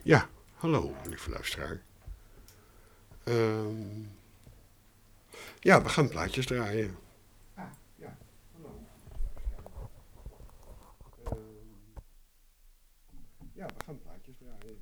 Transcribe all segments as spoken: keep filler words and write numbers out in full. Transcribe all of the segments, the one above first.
Ja, hallo lieve luisteraar. Ehm, ja, we gaan plaatjes draaien. Ah, ja, hallo. Ehm, ja, we gaan plaatjes draaien.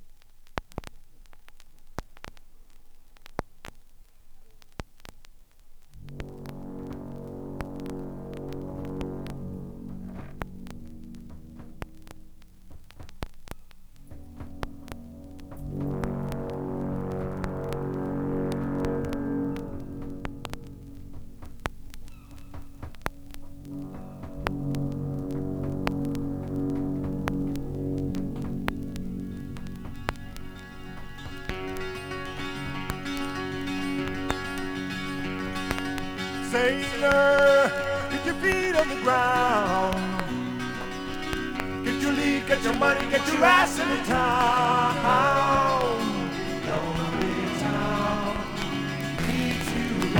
Sailor, get your feet on the ground. Get your lead, get your money, get your ass in the town. Lonely town needs you.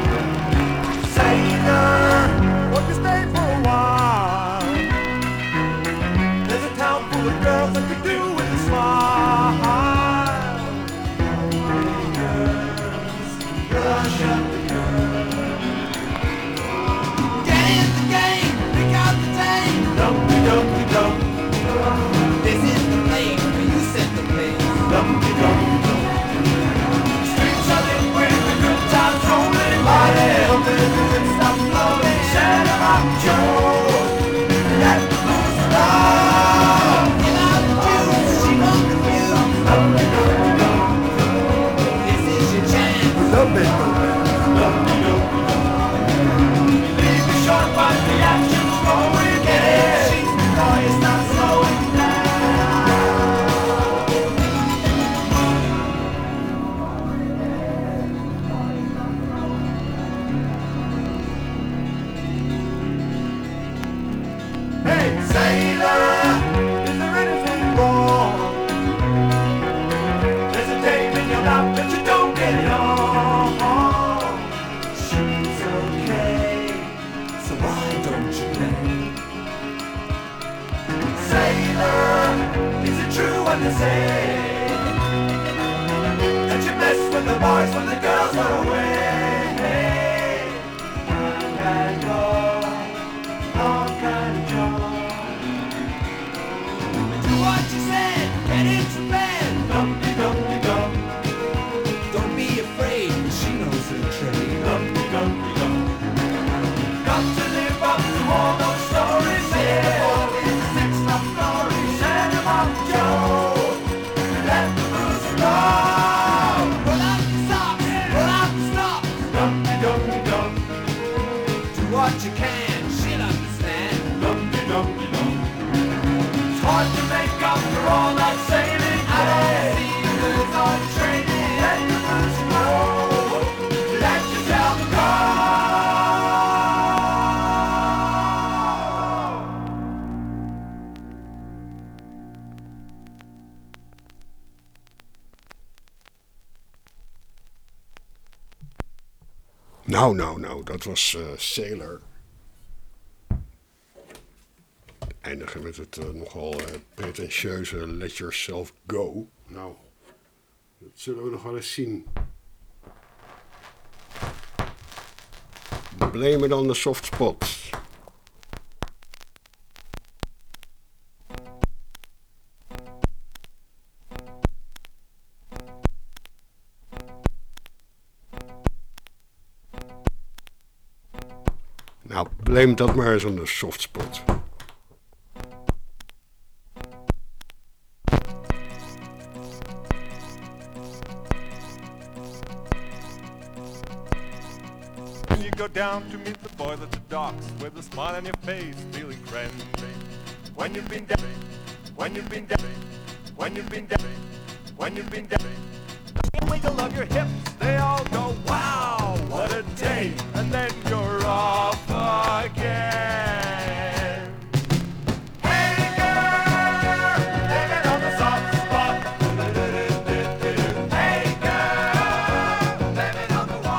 Sailor, won't you stay for a while? There's a town full of girls that could do with a smile. Pretty girls, rush up the curve. Dum-de-dum-de-dum. This is the place where you set the place. Dum-de-dum-de-dum. Streets are lit with the good times rolling. Party jumping and stop floating. Set 'em up, Joe. Let the blues flow. Give out the juice, she won't refuse. Dum-de-dum-de-dum. This is your chance. Dum-de-dum-de-dum. Dum-de-dum-de-dum. Leave the short, but the action's going. Get it. It's not slowing down. Hey, sailor, is there anything wrong? There's a tape in your mouth, but you don't get it on. She's okay, so why don't you play? Sailor, is it true when they say that you mess with the boys when the girls are away? Can go, long kind of job. Do what you said, get into bed. Dum-de-dum-de-dum. Don't be afraid, she knows her trade. Dum-de-dum-de-dum. Got to live up to all those stories. Yeah. What you can, she'll understand. Dum-de-dum-de-dum. It's hard to make up for all that sailing. I don't see who's on training. Let the blues flow. Let yourself go. Nou, nou, nou, dat was uh, Sailor. Eindigen met het uh, nogal uh, pretentieuze Let Yourself Go. Nou, dat zullen we nog wel eens zien. Blame it on the soft spots. Nou, blame dat maar eens aan de soft spot. When you go down to meet the boys at the docks, with a smile on your face, feeling friendly. When you've been down, when you've been down, when you've been down, when you've been down. The wiggle of your hips, they all go, wow, what a day, and then you're off again. Hey girl, blame it on the soft spot. Hey girl, blame it on the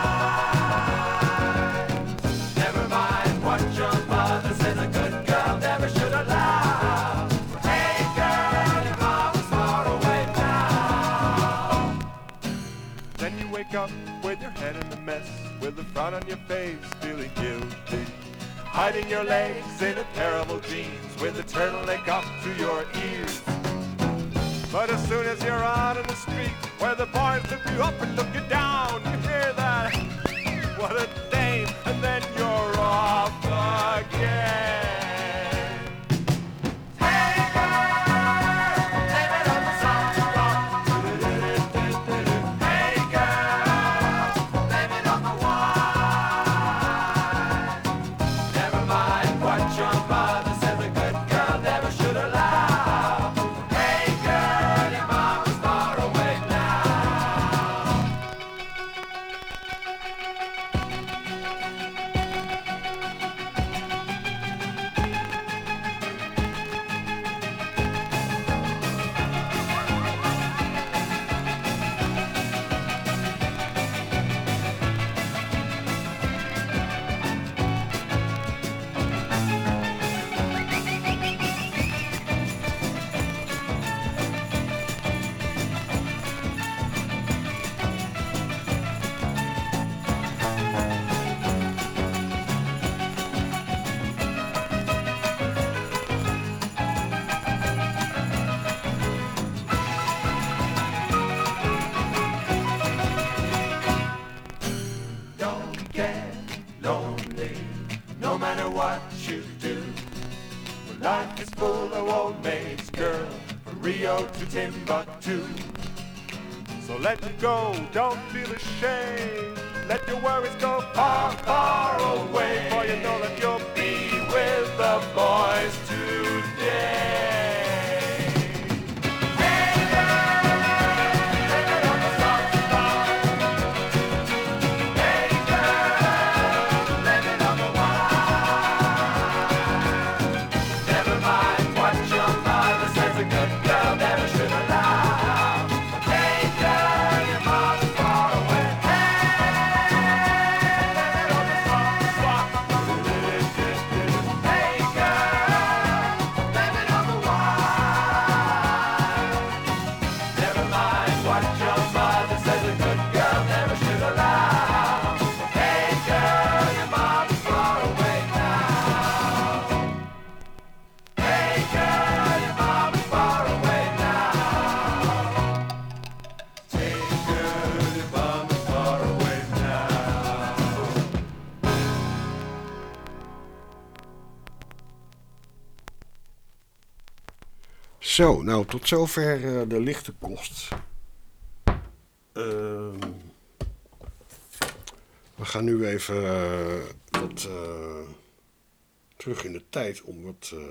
wine. Never mind what your mother says, a good girl never should allow. Hey girl, your mom is far away now. down on your face, feeling guilty. Hiding your legs in a terrible jeans with a turtleneck up to your ears. But as soon as you're out in the street, where the boys look you up and look you down, you hear that, what a dame, and then you're off again. Life is full of old maids, girl, from Rio to Timbuktu. So let it go, don't feel ashamed. Let your worries go far, far away. For you know that you'll be with the boys today. Zo, nou tot zover uh, de lichte kost. Uh, we gaan nu even uh, wat uh, terug in de tijd om wat uh,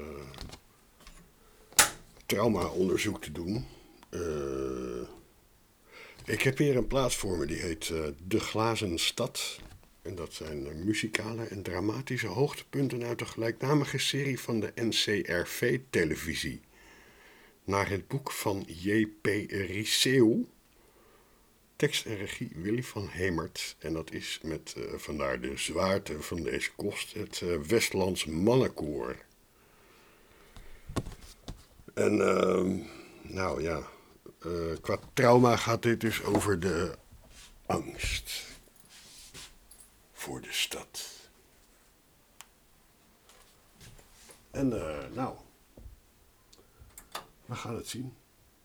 trauma-onderzoek te doen. Uh, ik heb hier een plaats voor me die heet uh, De Glazen Stad. En dat zijn uh, muzikale en dramatische hoogtepunten uit de gelijknamige serie van de N C R V-televisie. Naar het boek van J P Riceeuw. Tekst en regie Willy van Hemert. En dat is met, uh, vandaar de zwaarte van deze kost, het uh, Westlands Mannenkoor. En uh, nou ja, uh, qua trauma gaat dit dus over de angst voor de stad. En uh, nou... we gaan het zien.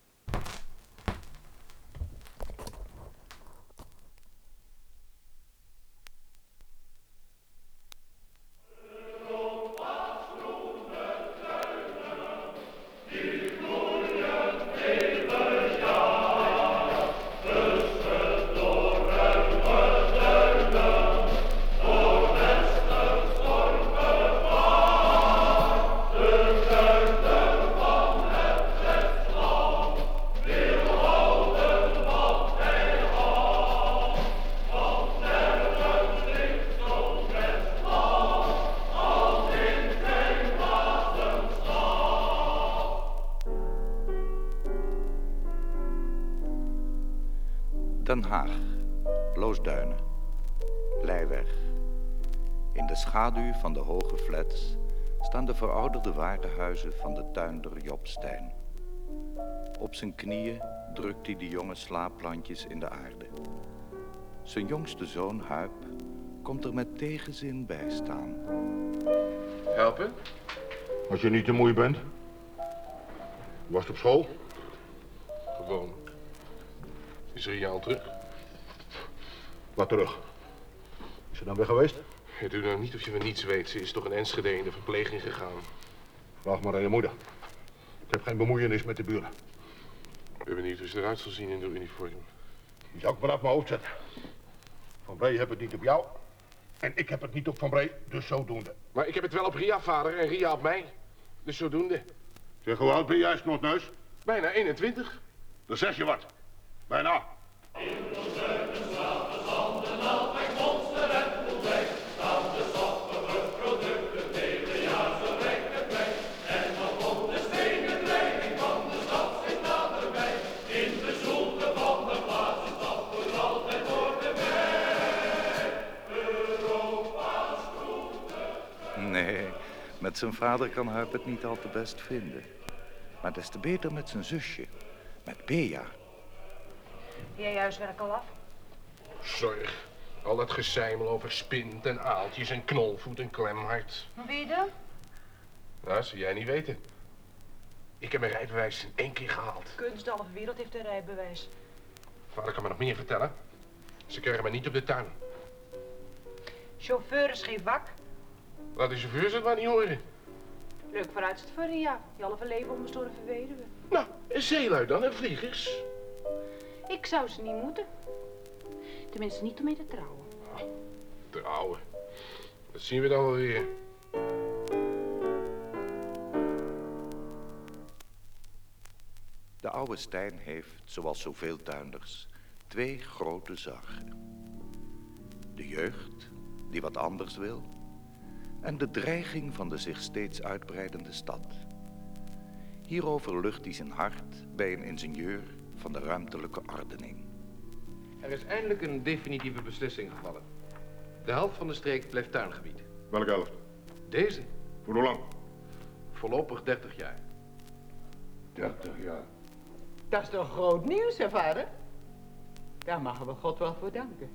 Den Haag, Loosduinen, Leiweg. In de schaduw van de hoge flats staan de verouderde warenhuizen van de tuinder Job Stijn. Op zijn knieën drukt hij de jonge slaapplantjes in de aarde. Zijn jongste zoon Huip komt er met tegenzin bij staan. Helpen? Als je niet te moe bent. Was het op school? Gewoon. Is Ria al terug? Wat terug? Is ze dan weg geweest? Je doet nou niet of je van niets weet. Ze is toch in Enschede in de verpleging gegaan. Vraag maar aan je moeder. Ik heb geen bemoeienis met de buren. Ik ben benieuwd hoe ze eruit zal zien in de uniform. Die zou ik vanaf mijn hoofd zetten. Van Bree heb het niet op jou. En ik heb het niet op Van Bree, dus zodoende. Maar ik heb het wel op Ria, vader, en Ria op mij. Dus zodoende. Zeg, hoe oud ben jij, snotneus? Bijna eenentwintig. Dan zeg je wat. Bijna. Nee, met zijn vader kan Huip het niet al te best vinden. Maar des te beter met zijn zusje, met Bea. Jij huiswerk al af? Zorg. Al dat gezeimel over spint en aaltjes en knolvoet en klemhart. Hoe ben je dan? Nou, zou jij niet weten. Ik heb mijn rijbewijs in één keer gehaald. Kunst, de halve wereld heeft een rijbewijs. Vader kan me nog meer vertellen. Ze krijgen me niet op de tuin. Chauffeur is geen vak. Laat de chauffeurs het maar niet horen. Leuk vooruitzicht voor Ria. Die halve leven onbestorven weduwe. Nou, en zeelui dan en vliegers. Ik zou ze niet moeten. Tenminste, niet om mee te trouwen. Oh, trouwen. Dat zien we dan wel weer. De oude Stijn heeft, zoals zoveel tuinders, twee grote zorgen. De jeugd, die wat anders wil, en de dreiging van de zich steeds uitbreidende stad. Hierover lucht hij zijn hart bij een ingenieur van de ruimtelijke ordening. Er is eindelijk een definitieve beslissing gevallen. De helft van de streek blijft tuingebied. Welke helft? Deze? Voor hoe lang? Voorlopig dertig jaar. dertig jaar. Dat is toch groot nieuws, hè, vader? Daar mogen we God wel voor danken.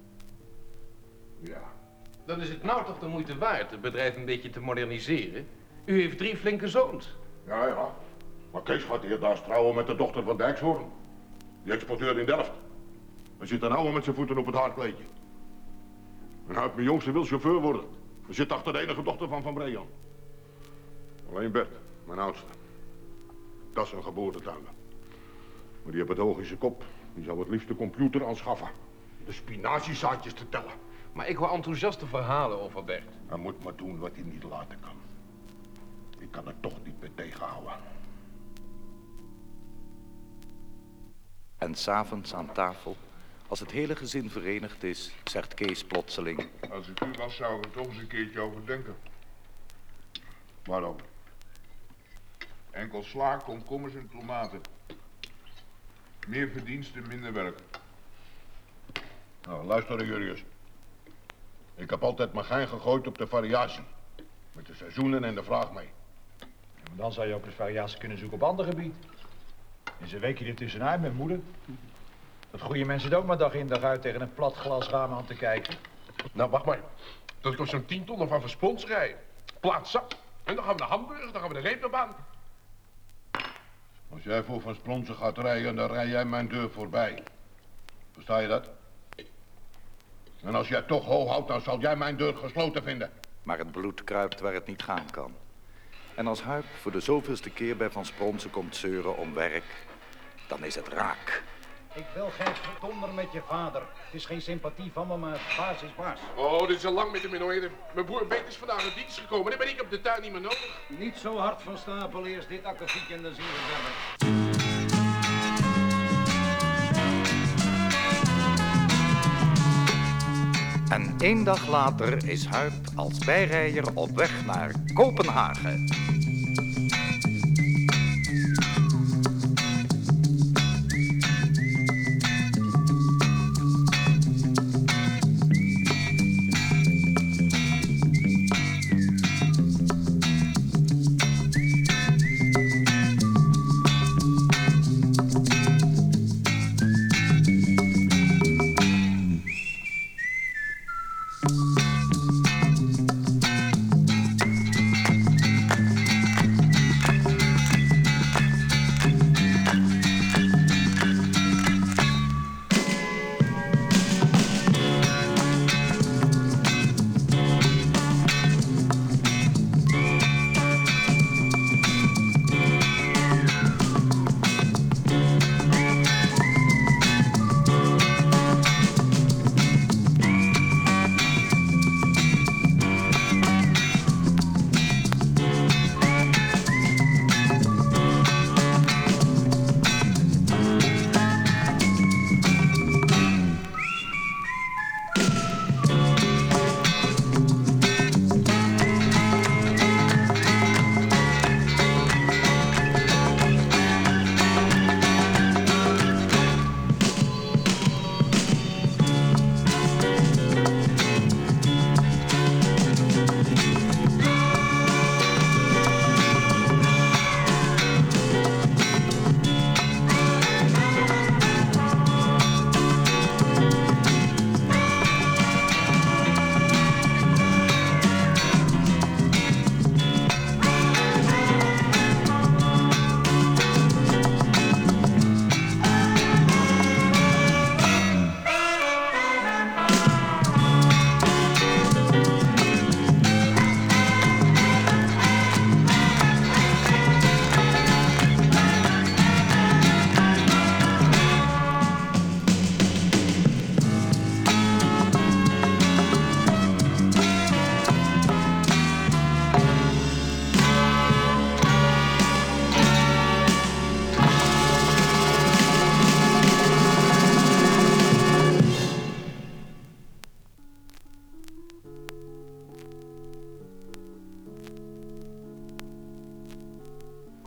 Ja. Dan is het nou toch de moeite waard het bedrijf een beetje te moderniseren. U heeft drie flinke zoons. Ja, ja. Maar Kees gaat eerder trouwen met de dochter van Dijkshoorn. Die exporteur in Delft. Hij zit dan nou met zijn voeten op het haardkleedje. En Huip, mijn jongste, wil chauffeur worden. Hij zit achter de enige dochter van Van Brean. Alleen Bert, mijn oudste. Dat is een geboortetuinder. Maar die heeft het hoog in zijn kop. Die zou het liefst de computer aanschaffen. De spinaziezaadjes te tellen. Maar ik hoor enthousiaste verhalen over Bert. Hij moet maar doen wat hij niet laten kan. Ik kan er toch niet meer tegenhouden. En 's avonds aan tafel, als het hele gezin verenigd is, zegt Kees plotseling: Als ik u was, zou ik er toch eens een keertje over denken. Waarom? Enkel sla, komkommers en tomaten. Meer verdiensten, minder werk. Nou, luister Jurius. Ik heb altijd mijn gein gegooid op de variatie. Met de seizoenen en de vraag mee. Ja, maar dan zou je ook eens variatie kunnen zoeken op ander gebied. En ze week je er tussenuit met moeder. Dat goede mensen ook maar dag in dag uit tegen een plat glas raam aan te kijken. Nou, wacht maar. Dat kost zo'n tien ton van verspons rijden. Plaats zak. En dan gaan we naar Hamburg, dan gaan we de reepbaan. Als jij voor Van Spronsen gaat rijden, dan rij jij mijn deur voorbij. Versta je dat? En als jij toch ho houdt, dan zal jij mijn deur gesloten vinden. Maar het bloed kruipt waar het niet gaan kan. En als Huip voor de zoveelste keer bij Van Spronsen komt zeuren om werk, dan is het raak. Ik wil geen gedonder met je vader. Het is geen sympathie van me, maar baas is baas. Oh, dit is al lang met hem in orde. Mijn broer Beet is vandaag in dienst gekomen. Dan ben ik op de tuin niet meer nodig. Niet zo hard van stapel, eerst dit akkefietje en dan zien we verder. En één dag later is Huip als bijrijder op weg naar Kopenhagen.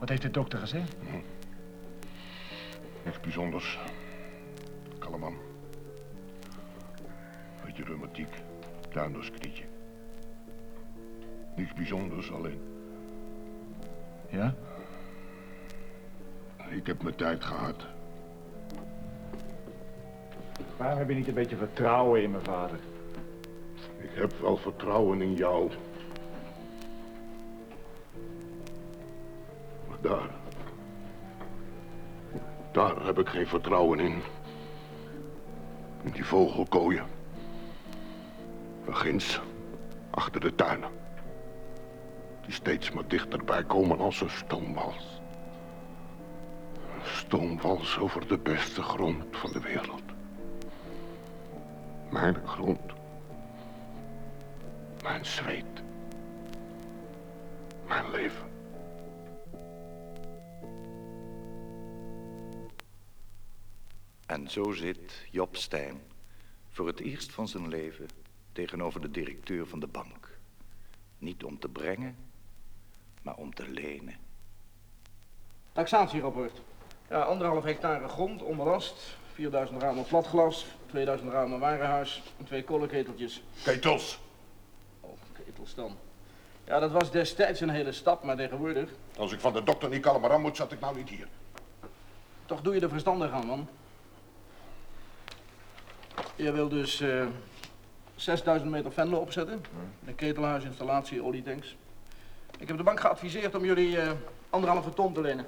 Wat heeft de dokter gezegd? Hm. Niks bijzonders. Kalm man. Beetje reumatiek. Tuinderskrietje. Niks bijzonders, alleen. Ja? Ik heb mijn tijd gehad. Waarom heb je niet een beetje vertrouwen in mijn vader? Ik heb wel vertrouwen in jou. Maar daar... Daar heb ik geen vertrouwen in. In die vogelkooien. Daar ginds, achter de tuinen. Die steeds maar dichterbij komen als een stoomwals. Een stoomwals over de beste grond van de wereld. Mijn grond. Mijn zweet. Mijn leven. En zo zit Job Stijn voor het eerst van zijn leven tegenover de directeur van de bank. Niet om te brengen, maar om te lenen. Taxatierapport. Ja, anderhalf hectare grond, onbelast. vierduizend ramen platglas, tweeduizend ramen warenhuis en twee kolenketeltjes. Ketels. Oh, ketels dan. Ja, dat was destijds een hele stap, maar tegenwoordig... Als ik van de dokter niet kalm aan moet, zat ik nou niet hier. Toch doe je er verstandig aan, man. Je wil dus uh, zesduizend meter Venlo opzetten. Een ketelhuis, installatie, olietanks. Ik heb de bank geadviseerd om jullie uh, anderhalve ton te lenen.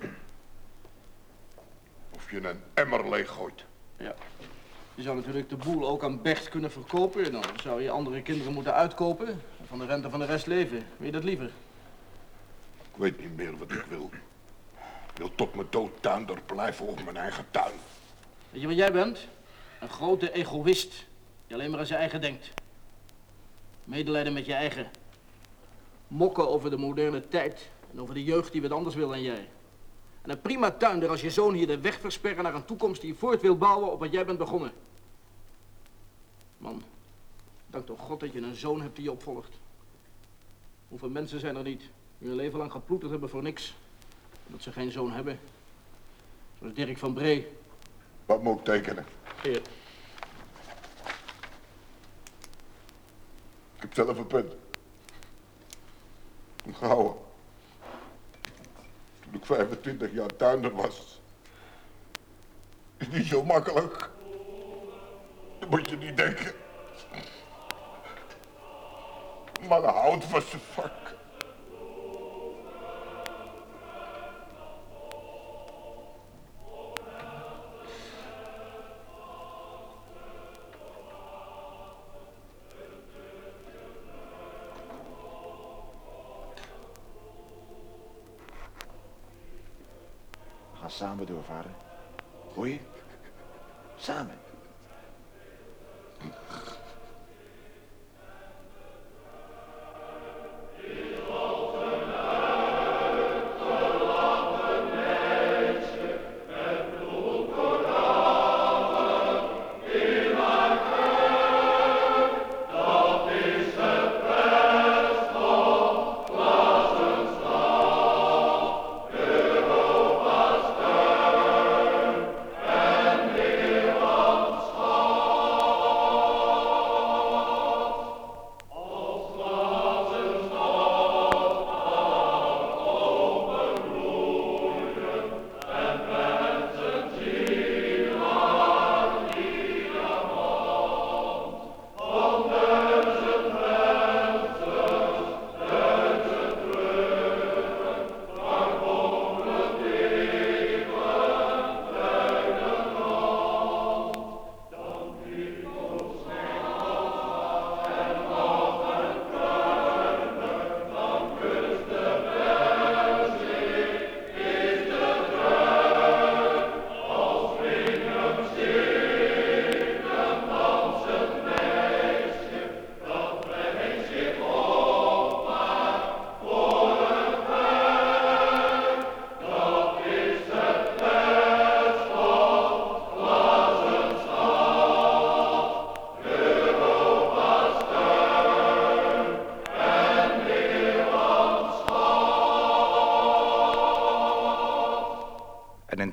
Of je een emmer leeg gooit. Ja. Je zou natuurlijk de boel ook aan Bert kunnen verkopen. Dan zou je andere kinderen moeten uitkopen. En van de rente van de rest leven. Wil je dat liever? Ik weet niet meer wat ik wil. Ik wil tot mijn dood tuinder blijven op mijn eigen tuin. Weet je wat jij bent? Een grote egoïst. Die alleen maar aan zijn eigen denkt. Medelijden met je eigen. Mokken over de moderne tijd. En over de jeugd die wat anders wil dan jij. En een prima tuinder als je zoon hier de weg versperren naar een toekomst die je voort wil bouwen op wat jij bent begonnen. Man, dank toch God dat je een zoon hebt die je opvolgt. Hoeveel mensen zijn er niet die hun leven lang geploeterd hebben voor niks. Omdat ze geen zoon hebben. Zoals Dirk van Bree. Wat moet ik tekenen? Hier. Ik heb zelf een punt. Een gehouden. Toen ik vijfentwintig jaar tuinder was. Is niet zo makkelijk. Dat moet je niet denken. Maar hout was zijn vak. We gaan samen door, vader. Hoor je? Samen.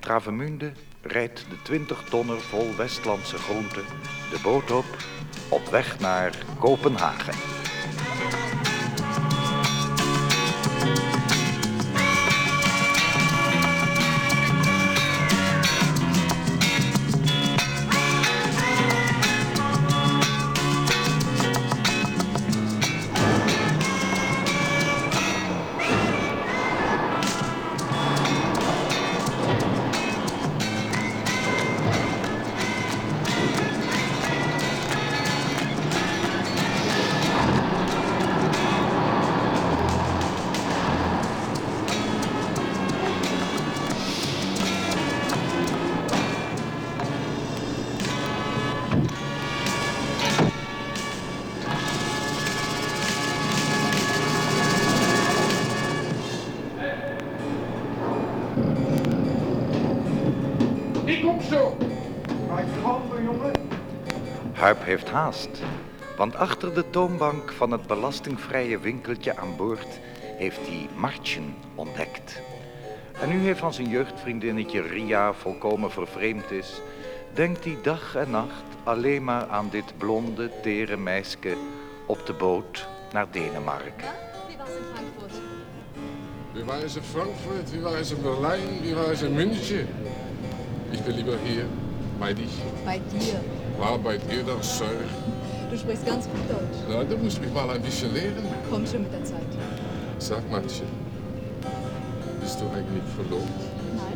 Travemünde rijdt de twintig tonner vol Westlandse groenten de boot op, op weg naar Kopenhagen. Huip heeft haast, want achter de toonbank van het belastingvrije winkeltje aan boord heeft hij Martjen ontdekt. En nu hij van zijn jeugdvriendinnetje Ria volkomen vervreemd is, denkt hij dag en nacht alleen maar aan dit blonde, tere meisje op de boot naar Denemarken. Wie was in Frankfurt? Wie war es in Frankfurt, wie war es in Berlin, wie war es in München? Ich will lieber hier, bei dich. Bei dir. War bei dir das, Sir? Du sprichst ganz gut Deutsch. Na, du musst mich mal ein bisschen lehren. Komm schon mit der Zeit. Sag, Martje, bist du eigentlich verlobt? Nein.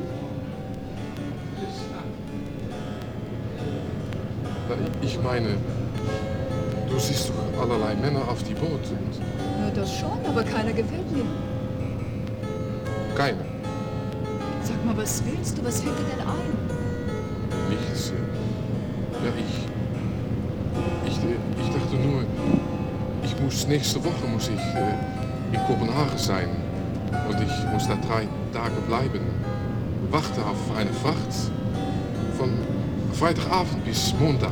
Na, ich meine, du siehst doch allerlei Männer auf die Boot. Und Ja, das schon, aber keiner gefällt mir. keiner. Sag mal, was willst du? Was fällt dir denn ein? Nichts. Ja, ich, ich, ich dachte nur, ich muss nächste Woche muss ich äh, in Kopenhagen sein und ich muss da drei Tage bleiben, warten auf eine Fracht von Freitagabend bis Montag.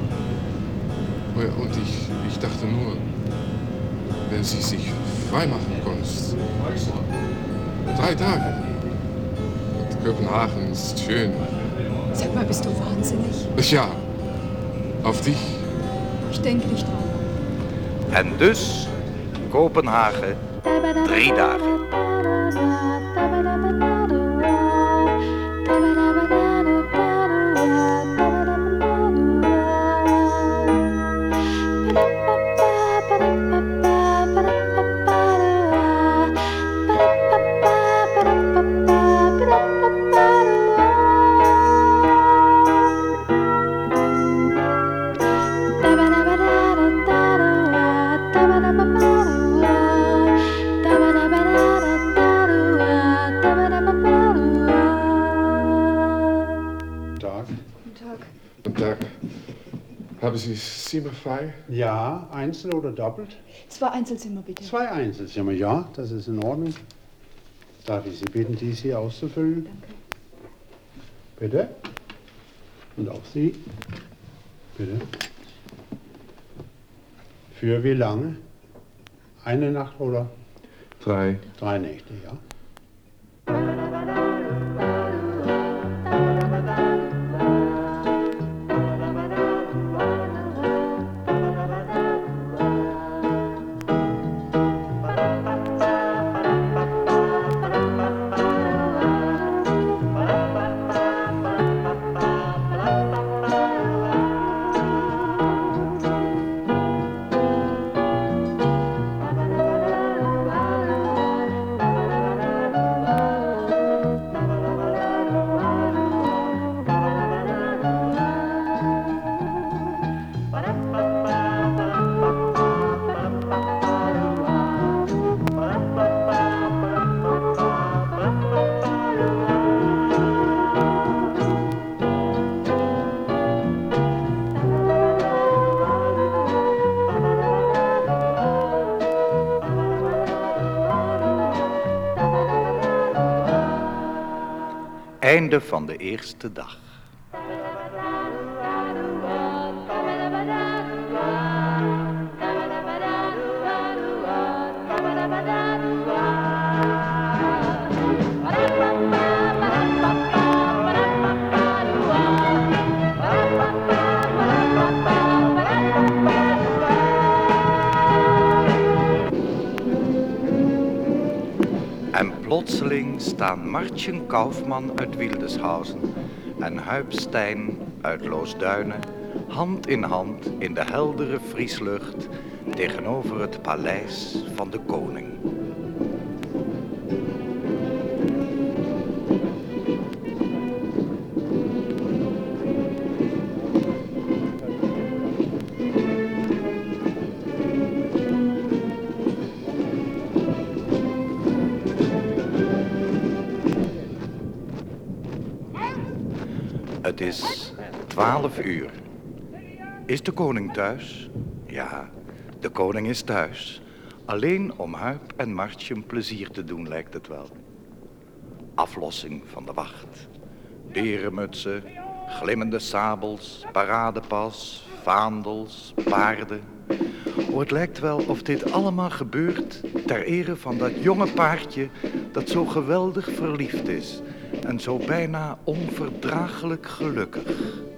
Und ich, ich dachte nur, wenn sie sich freimachen kannst, drei Tage. Und Kopenhagen ist schön. Sag mal, bist du wahnsinnig? Ja, auf dich. Ich denke nicht dran. En dus Kopenhagen, drie dagen. Haben Sie zimmerfrei? Ja, einzeln oder doppelt? Zwei Einzelzimmer, bitte. Zwei Einzelzimmer, ja, das ist in Ordnung. Darf ich Sie bitten, dies hier auszufüllen? Danke. Bitte. Und auch Sie. Bitte. Für wie lange? Eine Nacht oder? Drei. Drei Nächte, ja. Einde van de eerste dag. En plotseling staan Martjen Kaufman uit Wildeshausen en Huip Stijn uit Loosduinen hand in hand in de heldere vrieslucht tegenover het paleis van de koning. Het is twaalf uur. Is de koning thuis? Ja, de koning is thuis. Alleen om Huip en Martjen plezier te doen, lijkt het wel. Aflossing van de wacht. Berenmutsen, glimmende sabels, paradepas, vaandels, paarden. Oh, het lijkt wel of dit allemaal gebeurt ter ere van dat jonge paardje dat zo geweldig verliefd is en zo bijna onverdraaglijk gelukkig.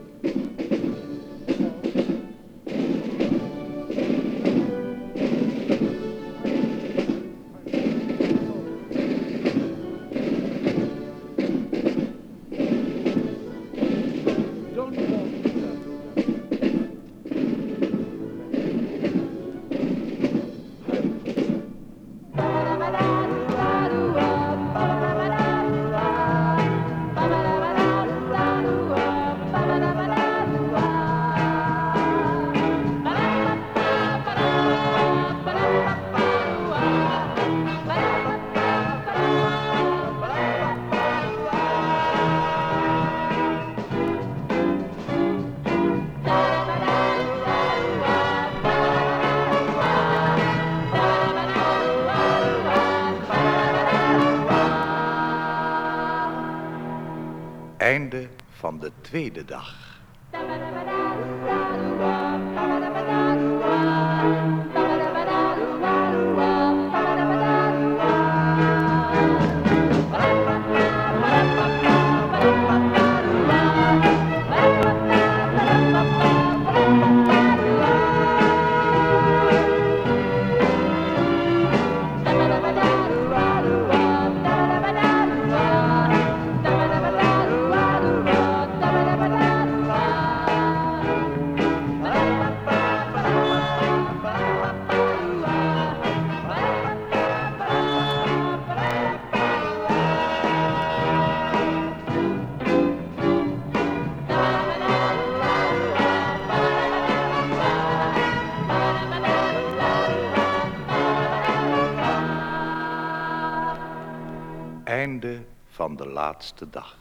Einde van de tweede dag. Einde van de laatste dag.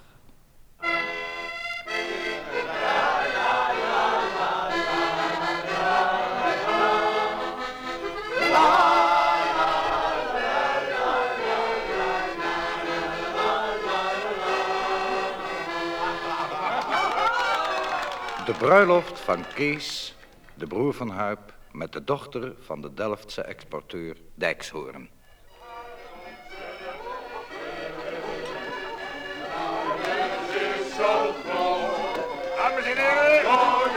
De bruiloft van Kees, de broer van Huip, met de dochter van de Delftse exporteur Dijkshoorn. Dames en heren!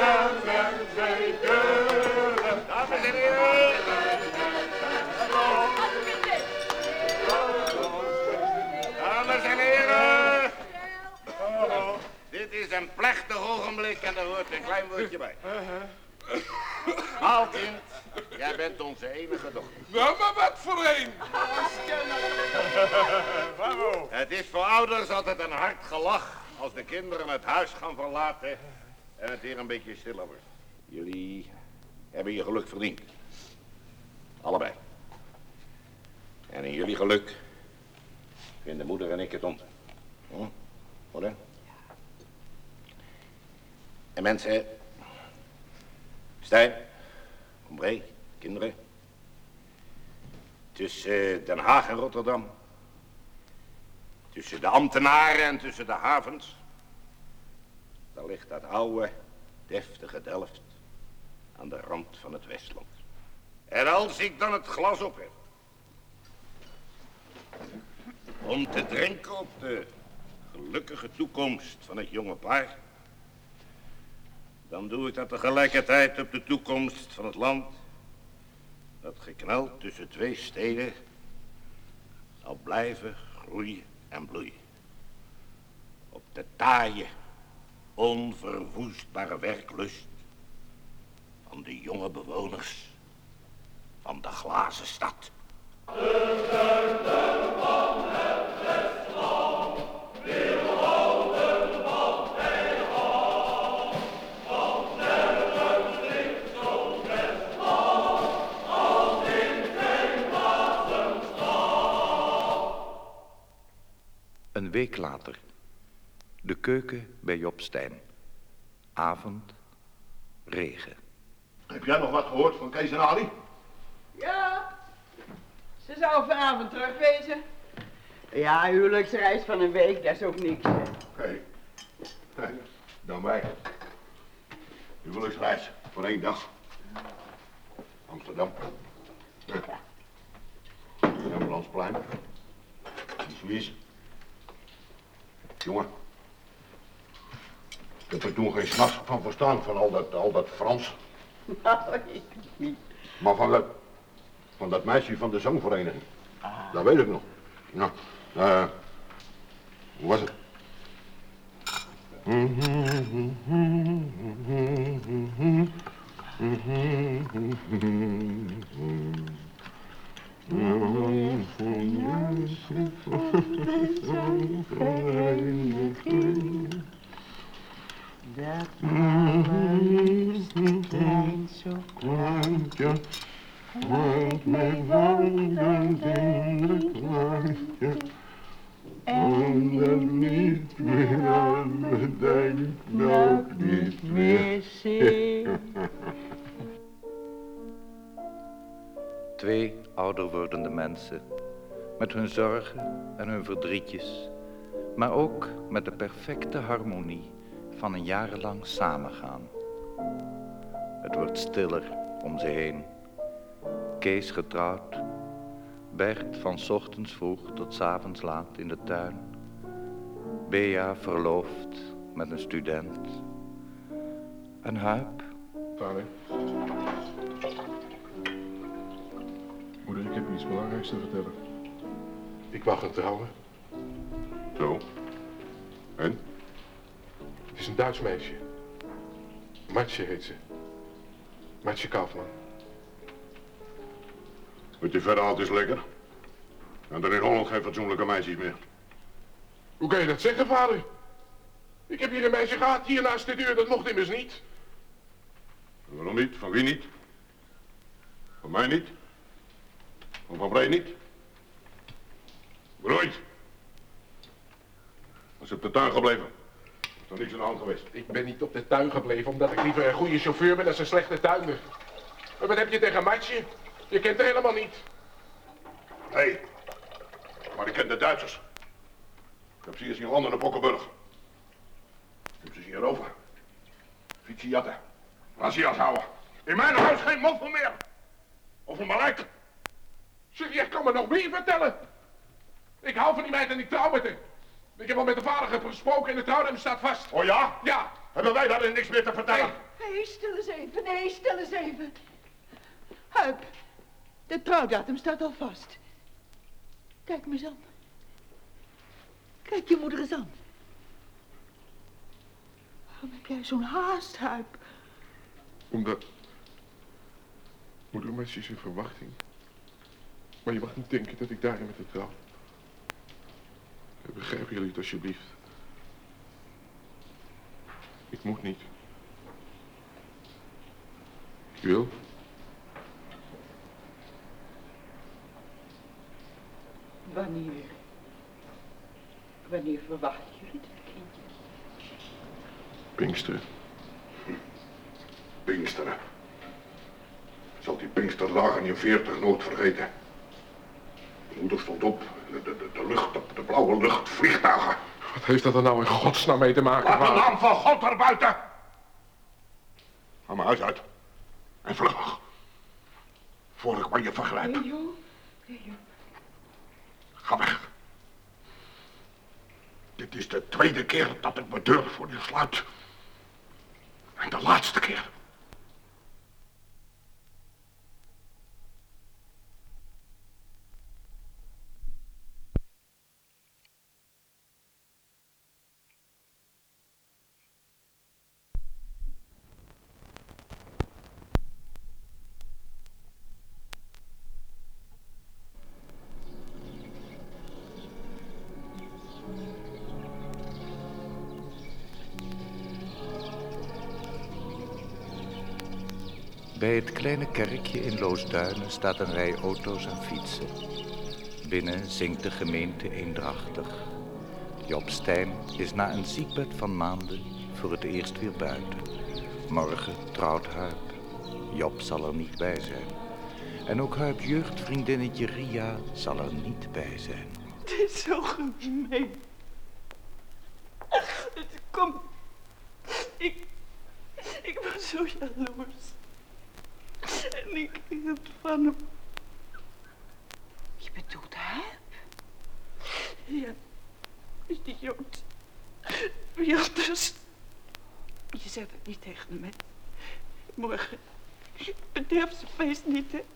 Dames en heren! Dames en heren! Dit is een plechtig ogenblik en daar hoort een klein woordje bij. Maalkind, jij bent onze enige dochter. Nou, maar wat voor een! Het is voor ouders altijd een hard gelach als de kinderen het huis gaan verlaten en het hier een beetje stiller wordt. Jullie hebben je geluk verdiend. Allebei. En in jullie geluk vinden moeder en ik het om. Hm? Moeder? En mensen, Stijn, Ombré, kinderen, tussen Den Haag en Rotterdam, tussen de ambtenaren en tussen de havens, daar ligt dat oude, deftige Delft aan de rand van het Westland. En als ik dan het glas op heb om te drinken op de gelukkige toekomst van het jonge paar, dan doe ik dat tegelijkertijd op de toekomst van het land dat gekneld tussen twee steden zal blijven groeien en bloeien. Op de taaie, onverwoestbare werklust van de jonge bewoners van de glazen stad. Een week later. De keuken bij Job Stijn. Avond. Regen. Heb jij nog wat gehoord van Kees en Ali? Ja, ze zou vanavond terugwezen. Ja, huwelijksreis van een week, dat is ook niks. Hé, hey. hey, dan wij. Huwelijksreis voor één dag. Amsterdam. Rembrandtsplein. Suisse. Jongen. Ik heb er toen geen s'nachts van verstaan, van al dat, al dat Frans. Nou, ik niet. Maar van dat, van dat meisje van de zangvereniging. Ah. Dat weet ik nog. Nou, uh, hoe was het? Dat allerliefste klein zo kleintje, maakt mij wandelen in het landje. En dan niet meer aan me denk, nog niet meer zie. Twee ouder wordende mensen, met hun zorgen en hun verdrietjes, maar ook met de perfecte harmonie van een jarenlang samengaan. Het wordt stiller om ze heen. Kees getrouwd, Bert van 's ochtends vroeg tot 's avonds laat in de tuin, Bea verloofd met een student en Huip. Vader. Moeder, ik heb iets belangrijks te vertellen. Ik wou gaan trouwen. Zo. En? Het is een Duits meisje. Martje heet ze. Martje Kaufman. Met die verhaal, het is lekker. En er in Holland geen fatsoenlijke meisjes meer. Hoe kan je dat zeggen, vader? Ik heb hier een meisje gehad, hier naast de deur, dat mocht immers niet. En waarom niet? Van wie niet? Van mij niet? Van Van Bree niet? Broeit. Was op de tuin gebleven. Is er niks aan de hand geweest? Ik ben niet op de tuin gebleven omdat ik liever een goede chauffeur ben dan een slechte tuinder. Maar wat heb je tegen Martje? Je kent haar helemaal niet. Hé, hey, maar ik ken de Duitsers. Ik heb ze hier zien landen in Bokkenburg. Ik heb ze zien roven. Fietsen jatten. Razzia's houden. In mijn huis geen moffel meer. Of een malek. Zeg, jij kan me nog meer vertellen. Ik hou van die meid en ik trouw met haar. Ik heb al met de vader gesproken en de trouwdatum staat vast. Oh ja? Ja. Hebben wij daarin niks meer te vertellen? Hé, hey, stil eens even. Nee, stil eens even. Huip, de trouwdatum staat al vast. Kijk me eens aan. Kijk je moeder eens aan. Waarom heb jij zo'n haast, Huip? Omdat... Moeder Martje is in verwachting. Maar je mag niet denken dat ik daarin met haar trouw. Begrijpen jullie het alsjeblieft? Ik moet niet. Ik wil. Wanneer? Wanneer verwachten jullie dat kindje? Pinksteren. Pinksteren. Zal die Pinksterdagen in veertig nooit vergeten. De moeder stond op. De, de, de lucht, de, de blauwe lucht, vliegtuigen. Wat heeft dat er nou in godsnaam mee te maken? Laat de naam van God erbuiten! Ga mijn huis uit. En vlug. Voor ik maar je vergrijp. Leo, Leo. Ga weg. Dit is de tweede keer dat ik mijn deur voor je sluit. En de laatste keer. Bij het kleine kerkje in Loosduinen staat een rij auto's en fietsen. Binnen zingt de gemeente eendrachtig. Job Stijn is na een ziekbed van maanden voor het eerst weer buiten. Morgen trouwt Huip. Job zal er niet bij zijn. En ook Huip's jeugdvriendinnetje Ria zal er niet bij zijn. Het is zo gemeen. Kom. Ik... Ik was zo jaloers. En ik hield van hem. Je bedoelt Huip? Ja. Die Jood. Wie anders? Je zegt het niet tegen me. Morgen. Bederf zijn feest niet, hè?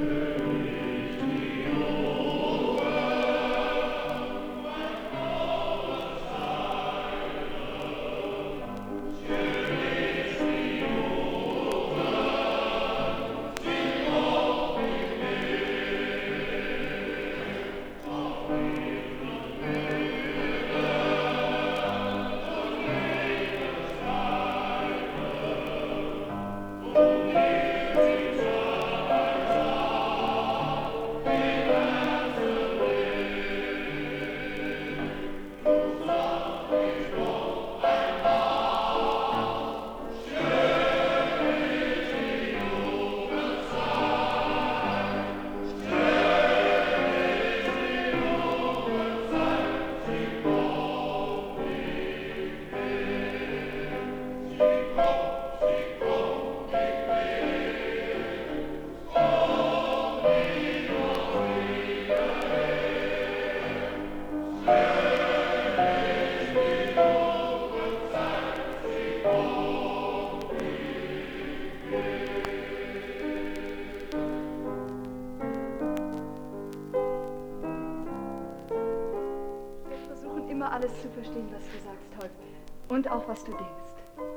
Alles zu verstehen, was du sagst, Holp. Und auch, was du denkst.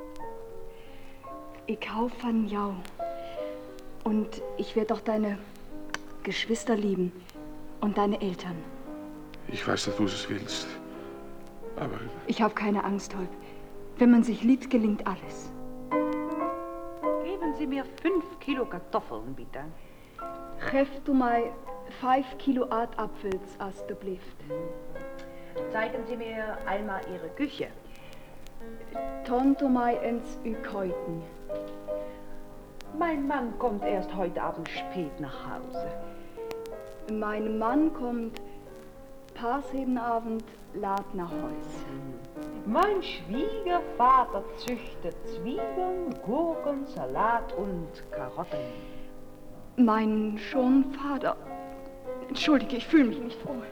Ich hau von jou. Und ich werde auch deine Geschwister lieben. Und deine Eltern. Ich weiß, dass du es willst. Aber... Ich habe keine Angst, Holp. Wenn man sich liebt, gelingt alles. Geben Sie mir fünf Kilo Kartoffeln, bitte. Geef du mij vijf Kilo aardappels, alstublieft. Zeigen Sie mir einmal Ihre Küche. Tonto mij ins Ukeuten. Mein Mann kommt erst heute Abend spät nach Hause. Mein Mann kommt Paashebenabend laat nach Haus. Mein Schwiegervater züchtet Zwiebeln, Gurken, Salat und Karotten. Mein Schonvater. Entschuldige, ich fühle mich nicht wohl.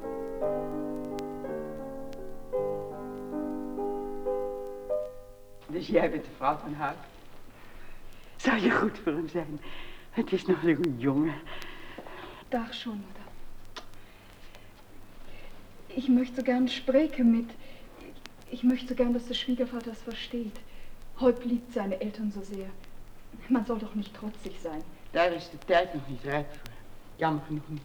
Dus jij bent de vrouw van Huip? Zou je goed voor hem zijn? Het is nog zo'n jongen. Dag schon, Mutter. Ich möchte so gern sprechen mit... Ich möchte so gern, dass der Schwiegervater es versteht. Holp liebt seine Eltern so sehr. Man soll doch nicht trotzig sein. Daar is de tijd nog niet rijp voor. Jammer genoeg niet.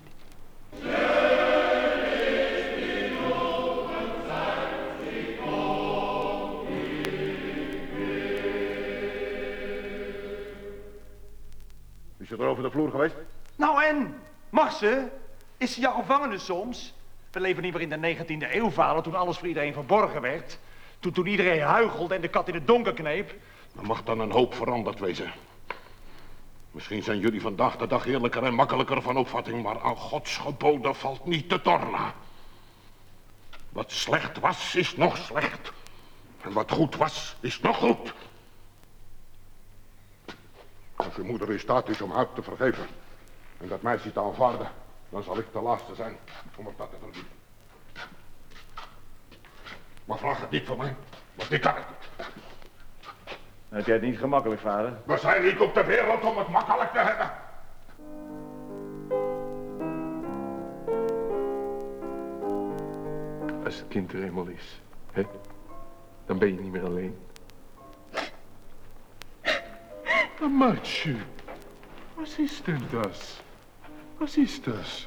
Is je er over de vloer geweest? Nou en? Mag ze? Is ze jouw gevangene soms? We leven niet meer in de negentiende eeuw, vader, toen alles voor iedereen verborgen werd. Toen, toen iedereen huichelde en de kat in het donker kneep. Er mag dan een hoop veranderd wezen. Misschien zijn jullie vandaag de dag eerlijker en makkelijker van opvatting, maar aan Gods geboden valt niet te tornen. Wat slecht was, is nog slecht. En wat goed was, is nog goed. Als je moeder in staat is om Huip te vergeven en dat meisje te aanvaarden, dan zal ik de laatste zijn om het dat te verbieden. Maar vraag het niet van mij, want ik kan het niet. Heb jij het niet gemakkelijk, vader? We zijn niet op de wereld om het makkelijk te hebben. Als het kind er eenmaal is, hè, dan ben je niet meer alleen. Maar Martje, wat is denn das? Was ist das?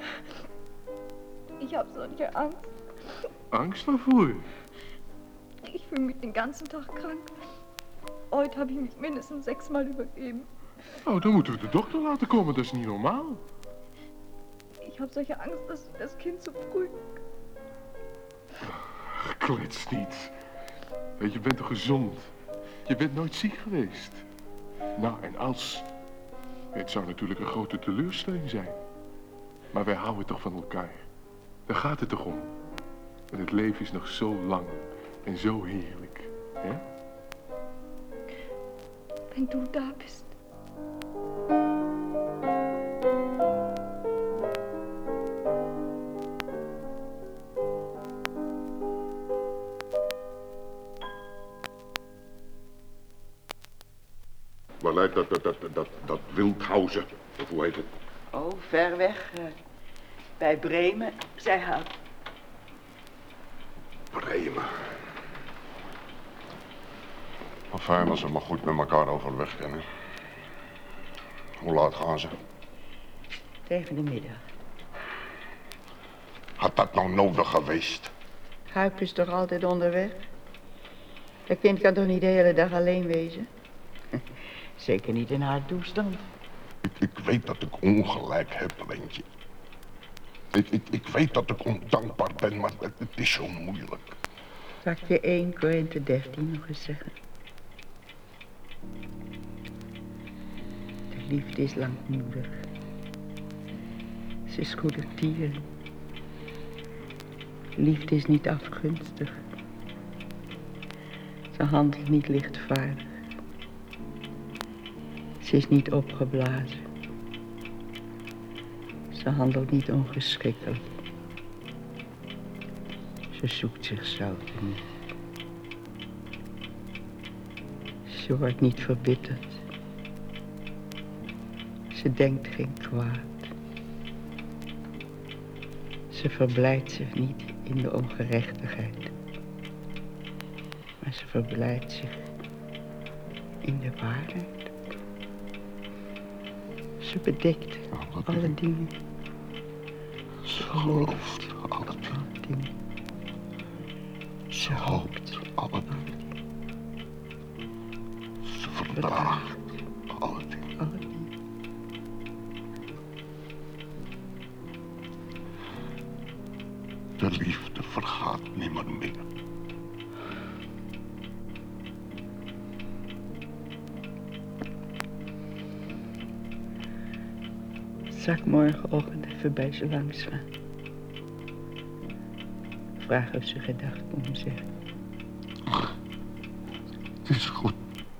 Ich habe solche Angst. Angst wovor? Ich fühle mich den ganzen Tag krank. Heute habe ich mich mindestens sechsmal übergeben. Oh, dan moeten we de dokter laten komen, dat is niet normaal. Ich habe solche Angst, dass das Kind zu früh... Klets niet. Weet je, je bent toch gezond? Je bent nooit ziek geweest. Nou, en als... Het zou natuurlijk een grote teleurstelling zijn. Maar wij houden toch van elkaar. Daar gaat het toch om. En het leven is nog zo lang en zo heerlijk. Hè? Wenn du da bist. Waar lijkt dat, dat, dat, dat, dat Wildhausen? Of hoe heet het? Oh, ver weg. Uh, bij Bremen, zei hij. Bremen. Enfin, als ze maar goed met elkaar overweg kennen. Hoe laat gaan ze? Tegen de middag. Had dat nou nodig geweest? Huip is toch altijd onderweg? Dat kind kan toch niet de hele dag alleen wezen? Zeker niet in haar toestand. Ik, ik weet dat ik ongelijk heb, Leentje. Ik, ik, ik weet dat ik ondankbaar ben, maar het, het is zo moeilijk. Zal ik je één Korinthe dertien nog eens zeggen? De liefde is langmoedig. Ze is goedertieren. Liefde is niet afgunstig. Ze handelt niet lichtvaardig. Ze is niet opgeblazen. Ze handelt niet ongeschikkelijk. Ze zoekt zichzelf niet. Ze wordt niet verbitterd. Ze denkt geen kwaad. Ze verblijdt zich niet in de ongerechtigheid. Maar ze verblijdt zich in de waarheid. Ze bedekt alle dingen. Ze gelooft alle dingen. Ze hoopt alle dingen. Ze verdraagt alle dingen. Alle dingen. De liefde vergaat nimmer meer. Zal ik morgenochtend even bij ze langs gaan? Vraag of ze gedag komen zeggen. Het is goed.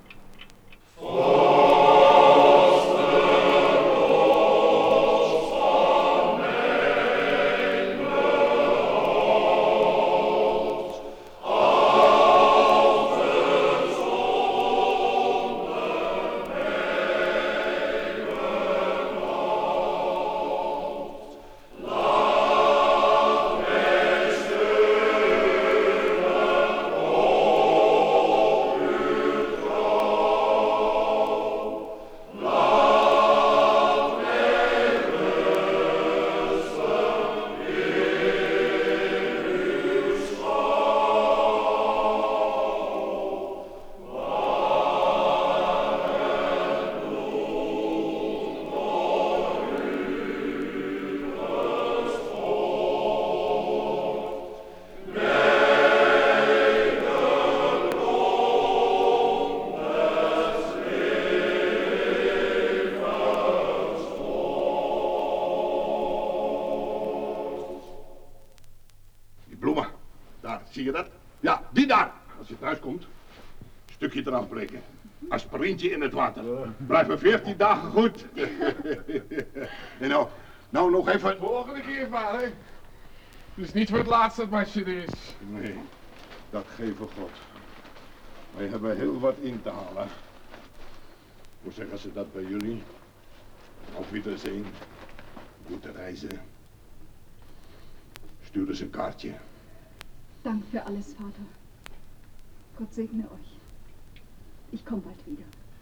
Zie je dat? Ja, die daar. Als je thuis komt, een stukje eraf breken. Aspirintje in het water. Blijven veertien dagen goed. En nou, nou nog even... Volgende keer, vader. Dus niet voor het laatst dat matje er is. Nee, dat geve God. Wij hebben heel wat in te halen. Hoe zeggen ze dat bij jullie? Auf Wiedersehen. Gute Reise. Stuur eens een kaartje. Dank für alles, Vater. Gott segne euch. Ich komme bald wieder.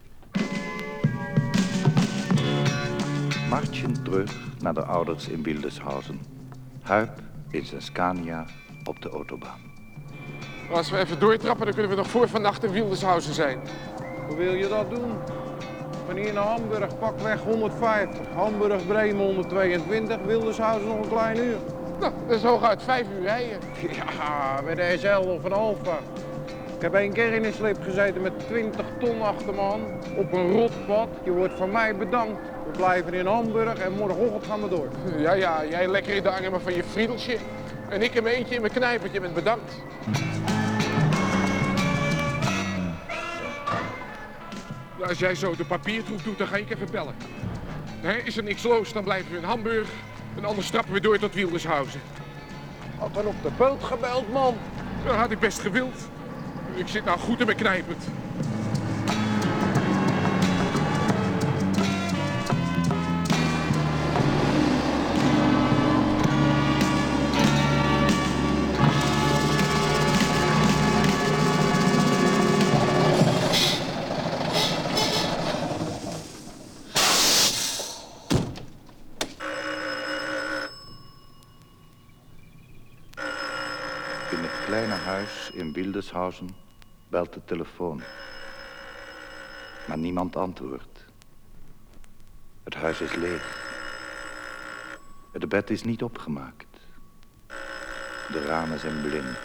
Marchen terug naar de ouders in Wildeshausen. Huip in zijn Scania op de autobaan. Als we even doortrappen, dan kunnen we nog voor vannacht in Wildeshausen zijn. Hoe wil je dat doen? Van hier naar Hamburg pakweg honderdvijftig. Hamburg, Bremen honderdtweeëntwintig. Wildershuizen nog een klein uur. Nou, dat is hooguit vijf uur rijden. Ja, bij de S L of een Alfa. Ik heb één keer in een slip gezeten met twintig ton achter me aan. Op een rotpad. Je wordt van mij bedankt. We blijven in Hamburg en morgenochtend gaan we door. Ja, ja, jij lekker in de armen van je friedeltje. En ik in mijn eentje in mijn knijpertje met bedankt. Nou, als jij zo de papiertroep doet, dan ga ik even bellen. Nee, is er niks los, dan blijven we in Hamburg. En anders trappen we door tot Wildershuizen. Had dan op de boot gebeld, man. Dat had ik best gewild. Ik zit nou goed in mijn knijpend. In het kleine huis in Wildershuizen belt de telefoon. Maar niemand antwoordt. Het huis is leeg. Het bed is niet opgemaakt. De ramen zijn blind.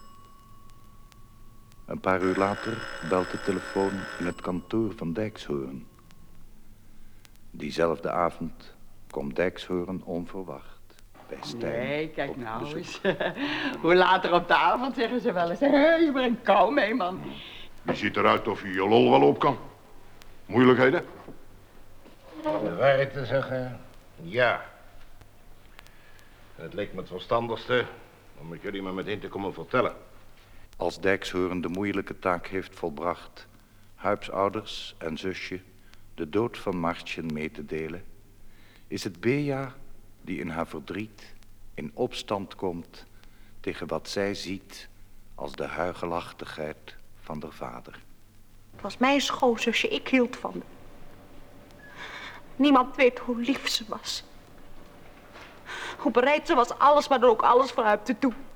Een paar uur later belt de telefoon in het kantoor van Dijkshoorn. Diezelfde avond komt Dijkshoorn onverwacht bij Stijn. Nee, kijk nou eens. Hoe later op de avond zeggen ze wel eens. Hé, je brengt kou mee, man. Je ziet eruit of je je lol wel op kan. Moeilijkheden? Om de waarheid te zeggen, ja. Het leek me het verstandigste om het jullie maar meteen te komen vertellen. Als Dijkshoorn de moeilijke taak heeft volbracht Huips ouders en zusje de dood van Martjen mee te delen, is het Beja die in haar verdriet in opstand komt tegen wat zij ziet als de huigelachtigheid van haar vader. Het was mijn schoonzusje, ik hield van haar. Niemand weet hoe lief ze was. Hoe bereid ze was alles, maar er ook alles voor haar te doen.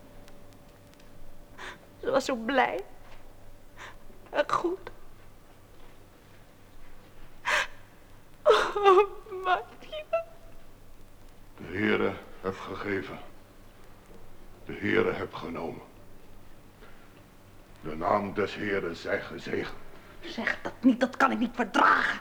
Ze was zo blij. En goed. Oh, Martje. De Heere heeft gegeven. De Heere heeft genomen. De naam des Heeren zij gezegend. Zeg dat niet, dat kan ik niet verdragen.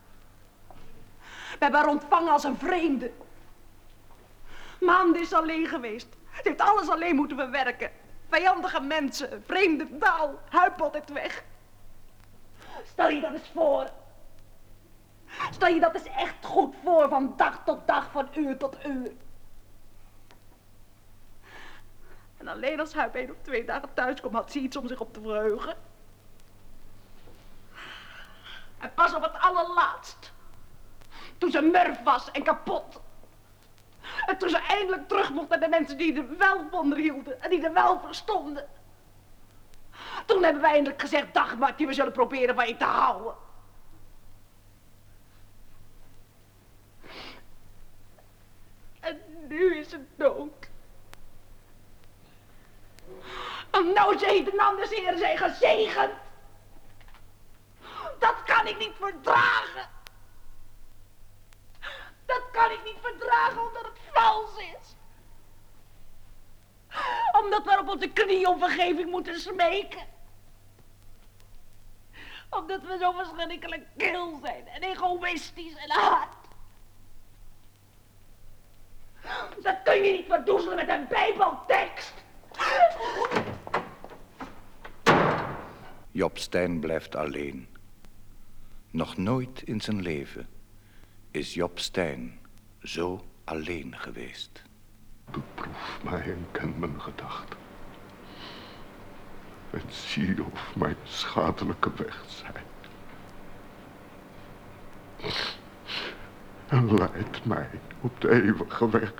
We hebben haar ontvangen als een vreemde. Maanden is alleen geweest. Ze heeft alles alleen moeten verwerken. Vijandige mensen, vreemde taal, Huip altijd weg. Stel je dat eens voor. Stel je dat eens echt goed voor, van dag tot dag, van uur tot uur. En alleen als Huip één of twee dagen thuis komt, had ze iets om zich op te verheugen. En pas op het allerlaatst. Toen ze murf was en kapot. En toen ze eindelijk terug mocht naar de mensen die er wel van hielden en die er wel verstonden. Toen hebben wij eindelijk gezegd, dag Martje, we zullen proberen van je te houden. En nu is ze dood. En nou ze de naam des Heren zijn gezegend. Dat kan ik niet verdragen. Dat kan ik niet verdragen omdat het vals is. Omdat we op onze knieën om vergeving moeten smeken. Omdat we zo verschrikkelijk kil zijn en egoïstisch en hard. Dat kun je niet verdoezelen met een bijbeltekst. Job Stijn blijft alleen. Nog nooit in zijn leven is Job Stijn zo alleen geweest. Beproef mij en ken mijn gedachten. En zie of mijn schadelijke weg zijn. En leid mij op de eeuwige weg.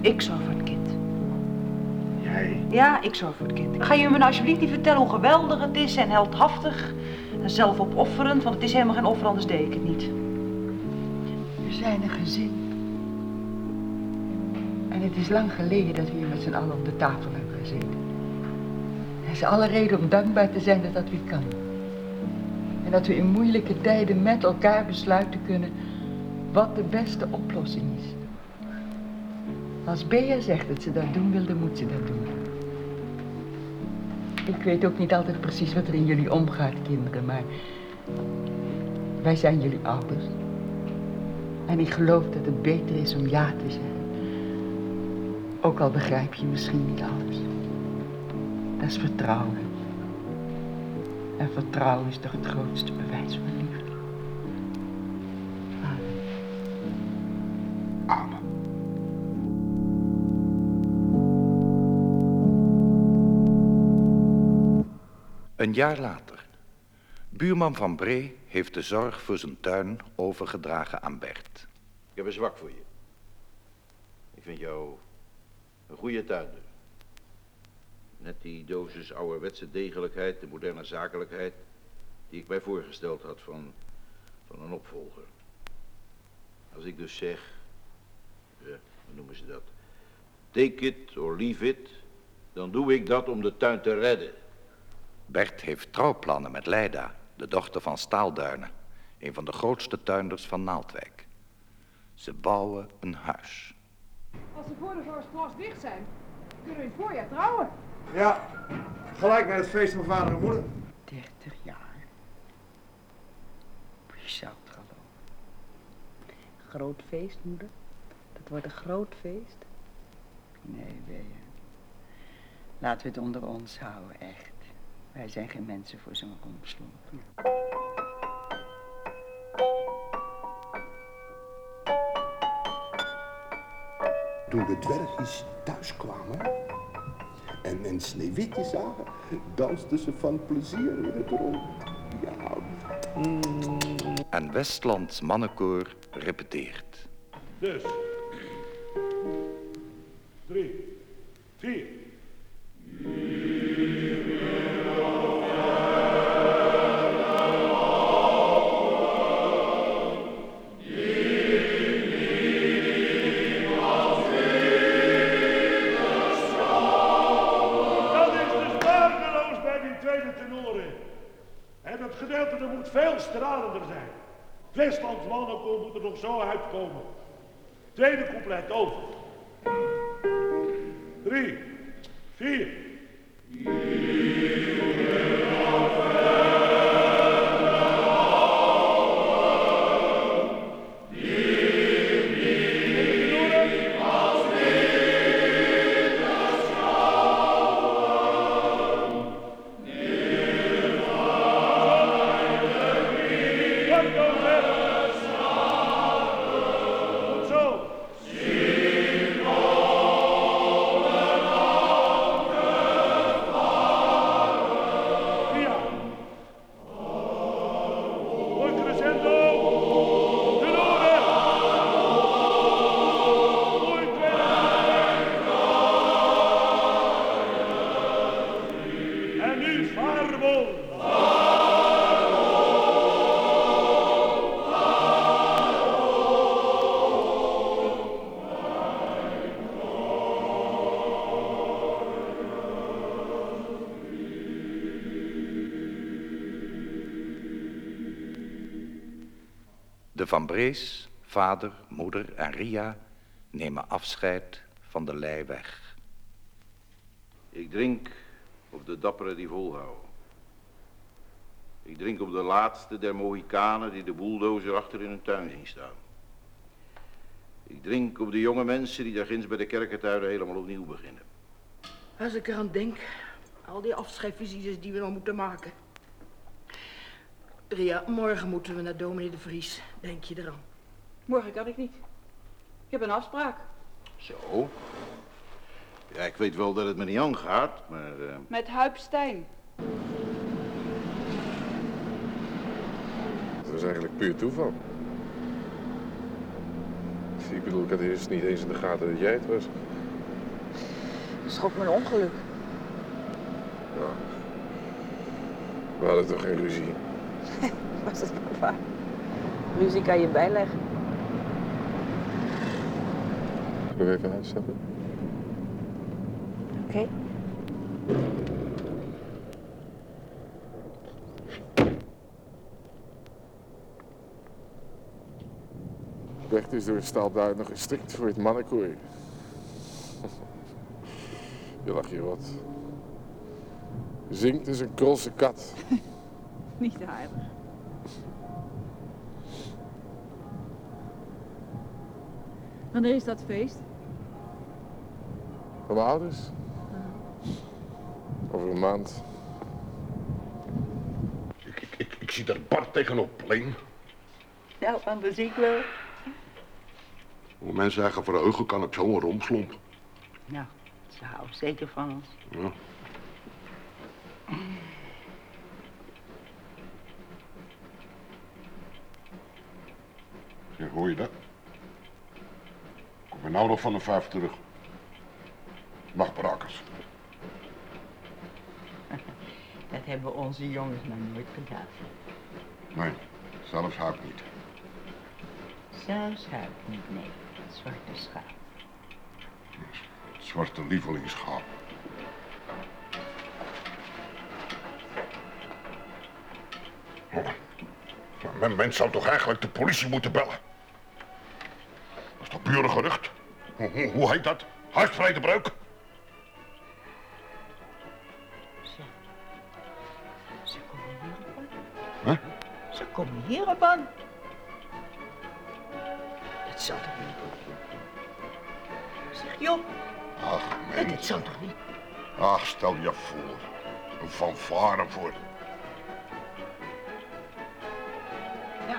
Ik zorg voor het kind. Jij? Ja, ik zorg voor het kind. Ga je me nou alsjeblieft niet vertellen hoe geweldig het is en heldhaftig en zelfopofferend, want het is helemaal geen offer, anders deed ik het niet. We zijn een gezin. En het is lang geleden dat we hier met z'n allen om de tafel hebben gezeten. Er is alle reden om dankbaar te zijn dat dat weer kan. En dat we in moeilijke tijden met elkaar besluiten kunnen wat de beste oplossing is. Als Bea zegt dat ze dat doen wil, dan moet ze dat doen. Ik weet ook niet altijd precies wat er in jullie omgaat, kinderen, maar wij zijn jullie ouders. En ik geloof dat het beter is om ja te zeggen. Ook al begrijp je misschien niet alles. Dat is vertrouwen. En vertrouwen is toch het grootste bewijs van liefde. Amen. Amen. Een jaar later. Buurman Van Bree heeft de zorg voor zijn tuin overgedragen aan Bert. Ik heb een zwak voor je. Ik vind jou een goede tuinder. Net die dosis ouderwetse degelijkheid, de moderne zakelijkheid, die ik mij voorgesteld had van, van een opvolger. Als ik dus zeg, ja, hoe noemen ze dat? Take it or leave it, dan doe ik dat om de tuin te redden. Bert heeft trouwplannen met Leida, de dochter van Staalduinen, een van de grootste tuinders van Naaldwijk. Ze bouwen een huis. Als de voordevoorsplas dicht zijn, kunnen we in het voorjaar trouwen. Ja, gelijk naar het feest van vader en moeder. dertig jaar. Wie zou het geloven? Groot feest, moeder? Dat wordt een groot feest? Nee, Bea. Laten we het onder ons houden, echt. Wij zijn geen mensen voor zo'n rompslomp. Toen de dwergjes thuis kwamen en, en Sneeuwwitje zagen, dansten ze van plezier in het rond. Ja. Mm. En Westlands mannenkoor repeteert. Dus. Drie. Vier. En het gedeelte er moet veel stralender zijn. Westlands mannenkoor moet er nog zo uitkomen. Tweede couplet, over. Drie, vier. De Van Brees, vader, moeder en Ria nemen afscheid van de Leiweg. Ik drink op de dapperen die volhouden. Ik drink op de laatste der Mohikanen die de bulldozer achter in hun tuin zien staan. Ik drink op de jonge mensen die daar ginds bij de kerkentuinen helemaal opnieuw beginnen. Als ik eraan denk, al die afscheidsvisites die we nog moeten maken. Ria, morgen moeten we naar dominee de Vries. Denk je eraan? Morgen kan ik niet. Ik heb een afspraak. Zo. Ja, ik weet wel dat het me niet aangaat, maar... Uh... Met Huip Stijn. Dat was eigenlijk puur toeval. Ik bedoel, ik had eerst niet eens in de gaten dat jij het was. Dat is ook mijn ongeluk. Ja. We hadden toch geen ruzie? Was dat wel waar? Ruzie kan je bijleggen. Zullen we even uitstappen? Oké. Okay. De weg is door het staalduinen gestrikt voor het mannenkooi. Je lacht je wat. Zingt is een krolse kat. Niet aardig. Wanneer is dat feest? Van mijn ouders? Over een maand. Ik, ik, ik, ik zie daar Bart tegenop, Leen. Nou, aan de ziek wel. Hoe mensen zeggen verheugen kan ik zomaar romslomp. Nou, ze houden zeker van ons. Ja. Zeg, hoor je dat? Ik ben nou nog van de vijf terug. Nachtbrakers. Dat hebben onze jongens nog nooit gedaan. Nee, zelfs Huip niet. Zelfs Huip niet, nee. Het zwarte schaap. Het zwarte lievelingsschaap. Oh. Men, men zou toch eigenlijk de politie moeten bellen? Dat is toch puur een gerucht? Hoe, hoe, hoe heet dat? Huisvredebreuk? Ze komen hierop aan. Huh? Ze komen hierop aan. Dat zal toch niet? Zeg Job. Ach, mens. Dat zal toch niet? Ach, stel je voor. Een fanfare voor. Nou.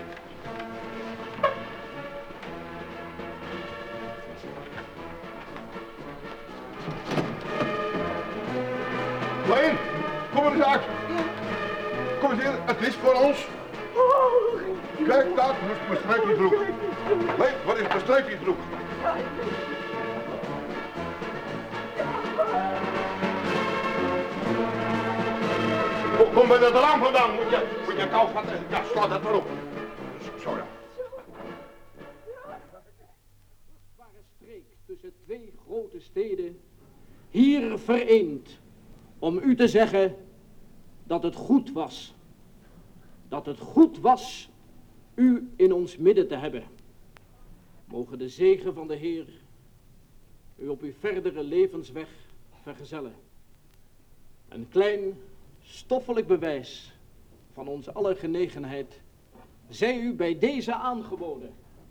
Leen, kom er eens uit. Kom eens hier, het is voor ons. Kijk, daar is mijn streepjesbroek. Leen, wat is mijn streepjesbroek? Kom, kom bij dat raam vandaan, moet je, moet je kou vatten. Ja, sla dat maar op. Zo ja. Vruchtbare streek tussen twee grote steden, hier vereend, om u te zeggen dat het goed was. Dat het goed was u in ons midden te hebben. Mogen de zegen van de Heer u op uw verdere levensweg vergezellen. Een klein stoffelijk bewijs van onze aller genegenheid zij u bij deze aangeboden.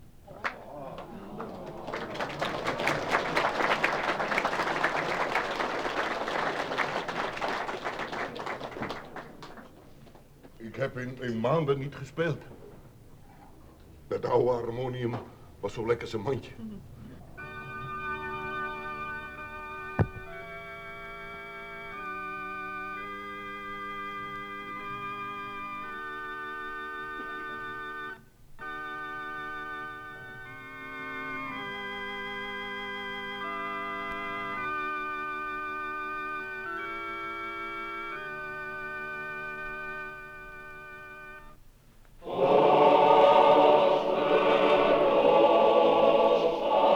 Ik heb in, in maanden niet gespeeld. Dat oude harmonium was zo lekker zijn mandje. Oh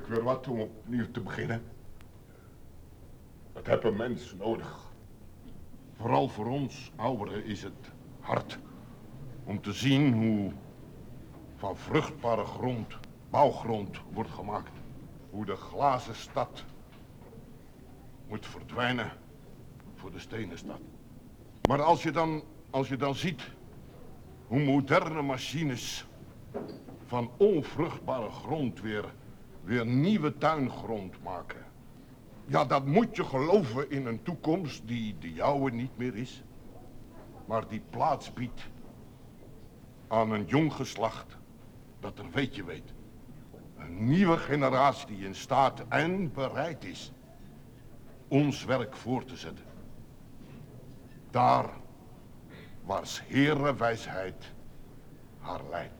weer wat om opnieuw te beginnen. Dat heeft een mens nodig. Vooral voor ons ouderen is het hard om te zien hoe van vruchtbare grond bouwgrond wordt gemaakt. Hoe de glazen stad moet verdwijnen voor de stenen stad. Maar als je dan, als je dan ziet hoe moderne machines van onvruchtbare grond weer, weer nieuwe tuingrond maken. Ja, dat moet je geloven in een toekomst die de jouwe niet meer is. Maar die plaats biedt aan een jong geslacht dat er weet je weet. Een nieuwe generatie die in staat en bereid is ons werk voor te zetten. Daar waar 's Heere wijsheid haar leidt.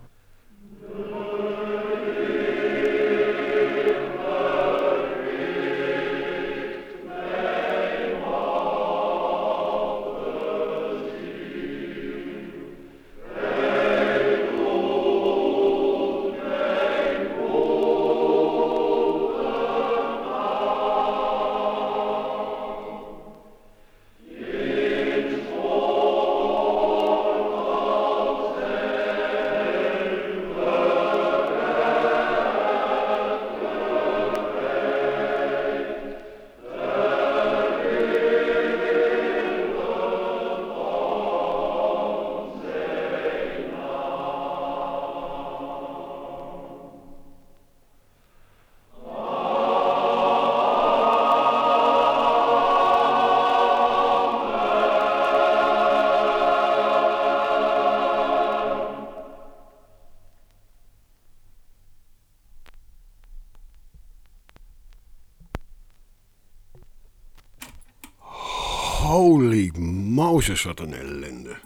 Holy Moses, wat een ellende.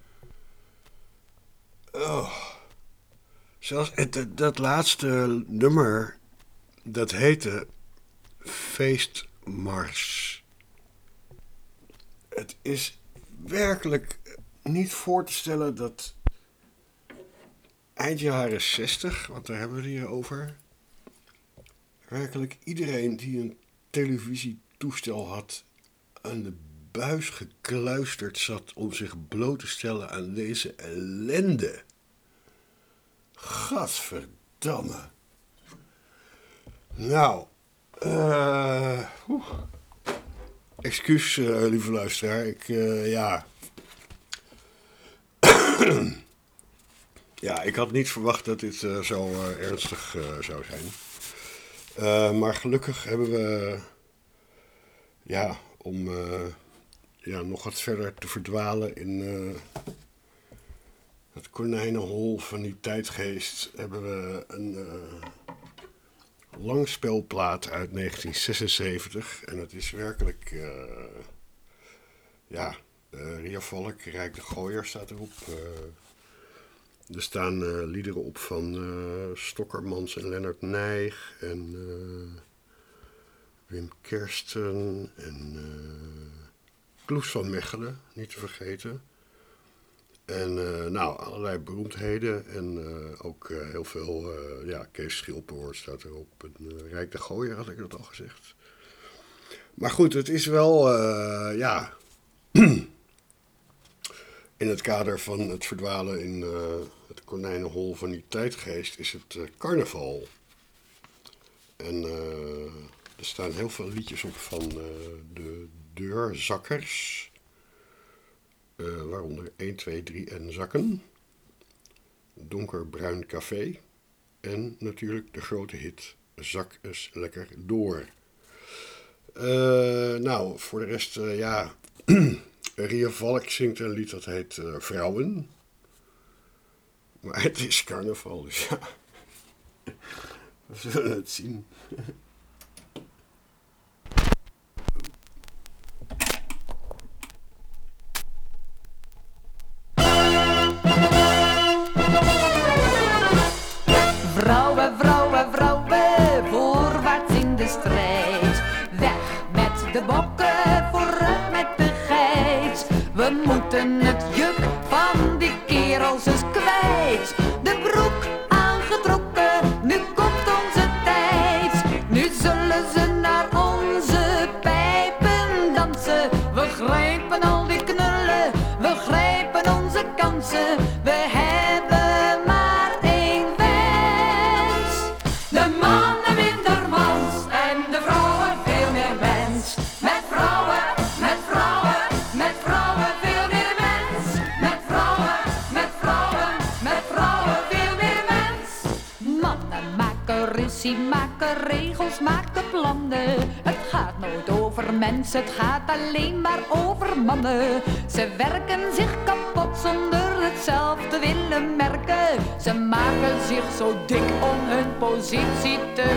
Oh. Zelfs het, dat laatste nummer, dat heette Feestmars. Het is werkelijk niet voor te stellen dat eind jaren zestig, want daar hebben we het hier over, werkelijk iedereen die een televisietoestel had aan de buis gekluisterd zat om zich bloot te stellen aan deze ellende. Gadverdamme. Nou, uh, excuus, uh, lieve luisteraar. Ik, uh, ja. ja, ik had niet verwacht dat dit uh, zo uh, ernstig uh, zou zijn. Uh, maar gelukkig hebben we, ja, om uh, ja, nog wat verder te verdwalen in uh, het konijnenhol van die tijdgeest, hebben we een uh, langspelplaat uit negentien zesenzeventig. En het is werkelijk, uh, ja, uh, Ria Valk, Rijk de Gooier staat erop. Uh, er staan uh, liederen op van uh, Stokkermans en Lennart Nijg en uh, Wim Kersten en uh, Kloes van Mechelen, niet te vergeten. En uh, nou, allerlei beroemdheden en uh, ook uh, heel veel, uh, ja, Kees Schilpoort staat erop. En, uh, Rijk de Gooier had ik dat al gezegd. Maar goed, het is wel, uh, ja, in het kader van het verdwalen in uh, het konijnenhol van die tijdgeest is het uh, carnaval. En uh, er staan heel veel liedjes op van uh, de Deurzakkers. Uh, waaronder één, twee, drie en Zakken. Donkerbruin Café. En natuurlijk de grote hit Zak eens lekker door. Uh, nou, voor de rest, uh, ja... Ria Valk zingt een lied dat heet uh, Vrouwen. Maar het is carnaval, dus ja. We zullen het zien. Vrouwen, vrouwen, vrouwen, voorwaarts in de strijd. Weg met de bokken, vooruit met de geit. We moeten het juk van die kerels eens kwijt. De broek aangetrokken, nu komt onze tijd. Politici maken regels, maakt de plannen. Het gaat nooit over mensen, het gaat alleen maar over mannen. Ze werken zich kapot zonder het zelf te willen merken. Ze maken zich zo dik om hun positie te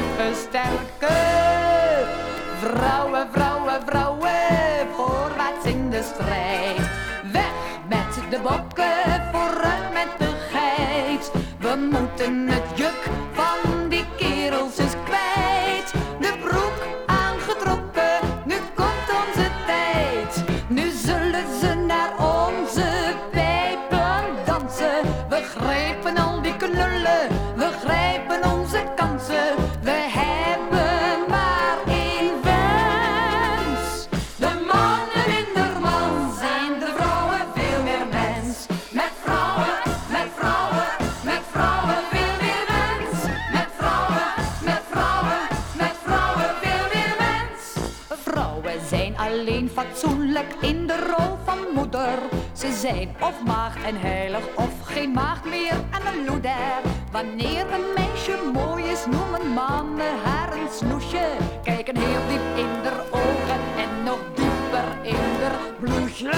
versterken. Vrouwen, vrouwen, vrouwen, voorwaarts in de strijd. Weg met de bokken, vooruit met de geit. We moeten het juk van die kerels eens kwijt. De broek aangetrokken, nu komt onze tijd. Nu zullen ze naar onze pijpen dansen. We grijpen al die knullen, we grijpen onze kansen. We hebben maar één wens. De mannen minder man, zijn de vrouwen veel meer mens. Met vrouwen, met vrouwen, met vrouwen veel meer mens. Met vrouwen, met vrouwen, met vrouwen veel meer mens. Vrouwen zijn alleen fatsoenlijk in de rol van moeder. Ze zijn of maagd en heilig of geen maagd meer en een loeder. Wanneer een meisje mooi is, noemen mannen haar een snoesje. Kijken heel diep in haar ogen en nog dieper in haar bloesje.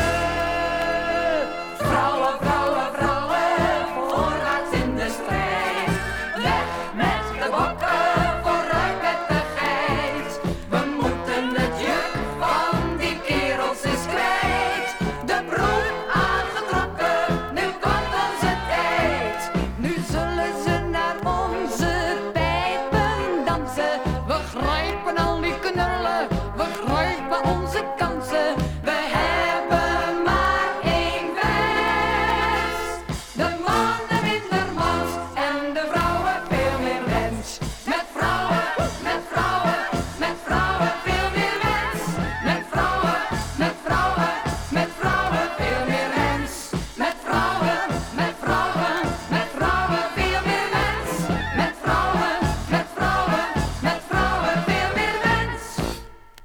Vrouwen, vrouwen, vrouwen, voorwaarts in de strijd. Weg met de bokken, vooruit met de geit. We moeten het juk van die kerels eens kwijt. De broek aangetrokken, nu komt onze tijd. Nu zullen ze naar onze pijpen dansen. We grijpen al die knullen, we grijpen onze kansen. We hebben maar één wens. De mannen minder mans en de vrouwen veel meer wens. Met vrouwen, met vrouwen, met vrouwen veel meer wens. Met vrouwen, met vrouwen, met vrouwen veel meer wens. Met vrouwen, met vrouwen, met vrouwen veel meer wens. Met vrouwen, met vrouwen, met vrouwen veel meer wens.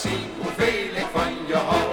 zien hoeveel ik van je hou.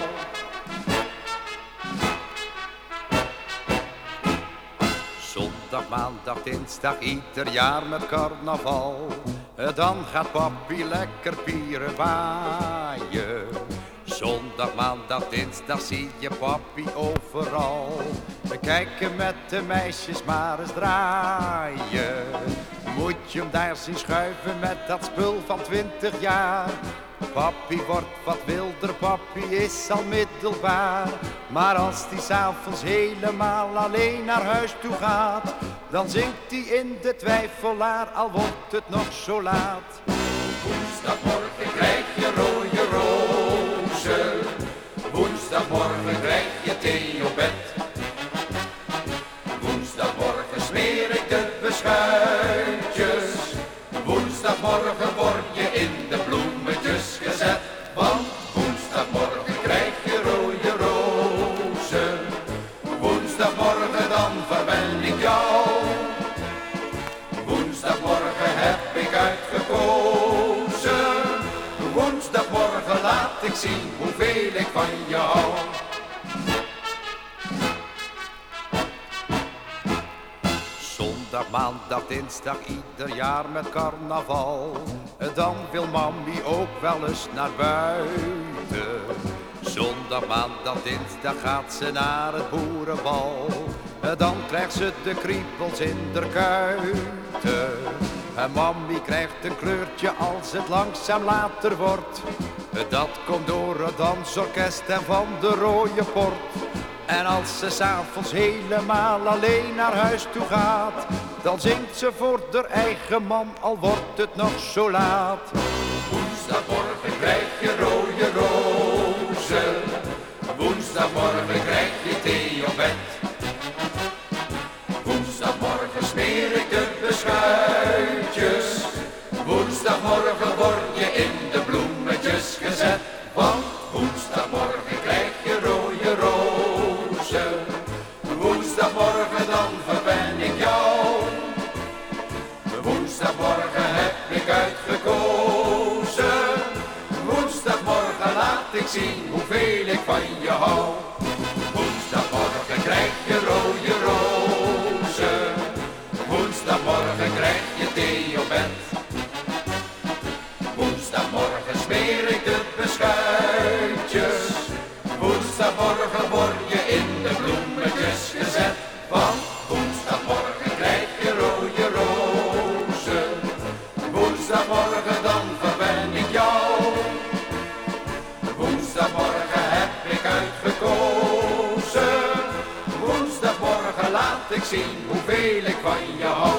Zondag, maandag, dinsdag, ieder jaar met carnaval. Dan gaat papi lekker pieren waaien. Zondag, maandag, dinsdag zie je papi overal. We kijken met de meisjes maar eens draaien. Moet je hem daar zien schuiven met dat spul van twintig jaar. Papi wordt wat wilder, papi is al middelbaar. Maar als hij 's avonds helemaal alleen naar huis toe gaat, dan zingt hij in de twijfelaar, al wordt het nog zo laat. Woensdagmorgen krijg je rode rozen, woensdagmorgen krijg je thee op bed. Woensdagmorgen smeer ik de beschuitjes, woensdagmorgen word je in de bloemetjes gezet. Want woensdagmorgen krijg je rode rozen, woensdagmorgen dan verwen ik jou. Woensdagmorgen heb ik uitgekozen, woensdagmorgen laat ik zien hoeveel ik van je hou. Zondag, maandag, dinsdag, ieder jaar met carnaval. Dan wil mami ook wel eens naar buiten. Zondag, maandag, dinsdag gaat ze naar het boerenbal. Dan krijgt ze de kriebels in de kuiten. En mami krijgt een kleurtje als het langzaam later wordt. Dat komt door het dansorkest en van de rode port. En als ze 's avonds helemaal alleen naar huis toe gaat, dan zingt ze voor haar eigen man, al wordt het nog zo laat. Woensdagmorgen krijg je rode rozen, woensdagmorgen krijg je thee op bed. Woensdagmorgen smeer ik de beschuitjes, woensdagmorgen word je in de bloemetjes gezet. Want woensdagmorgen krijg je rode rozen, woensdagmorgen dan verwen ik jou. Woensdagmorgen heb ik uitgekozen, woensdagmorgen laat ik zien hoeveel ik van je hou. Woensdagmorgen krijg je rode rozen, woensdagmorgen krijg je thee op bed. Woensdagmorgen smeer ik de beschuitjes, woensdagmorgen word je in de bloemetjes gezet. Want woensdagmorgen krijg je rode rozen, woensdagmorgen dan verwen ik jou. Woensdagmorgen heb ik uitgekozen, woensdagmorgen laat ik zien hoeveel ik van je hou.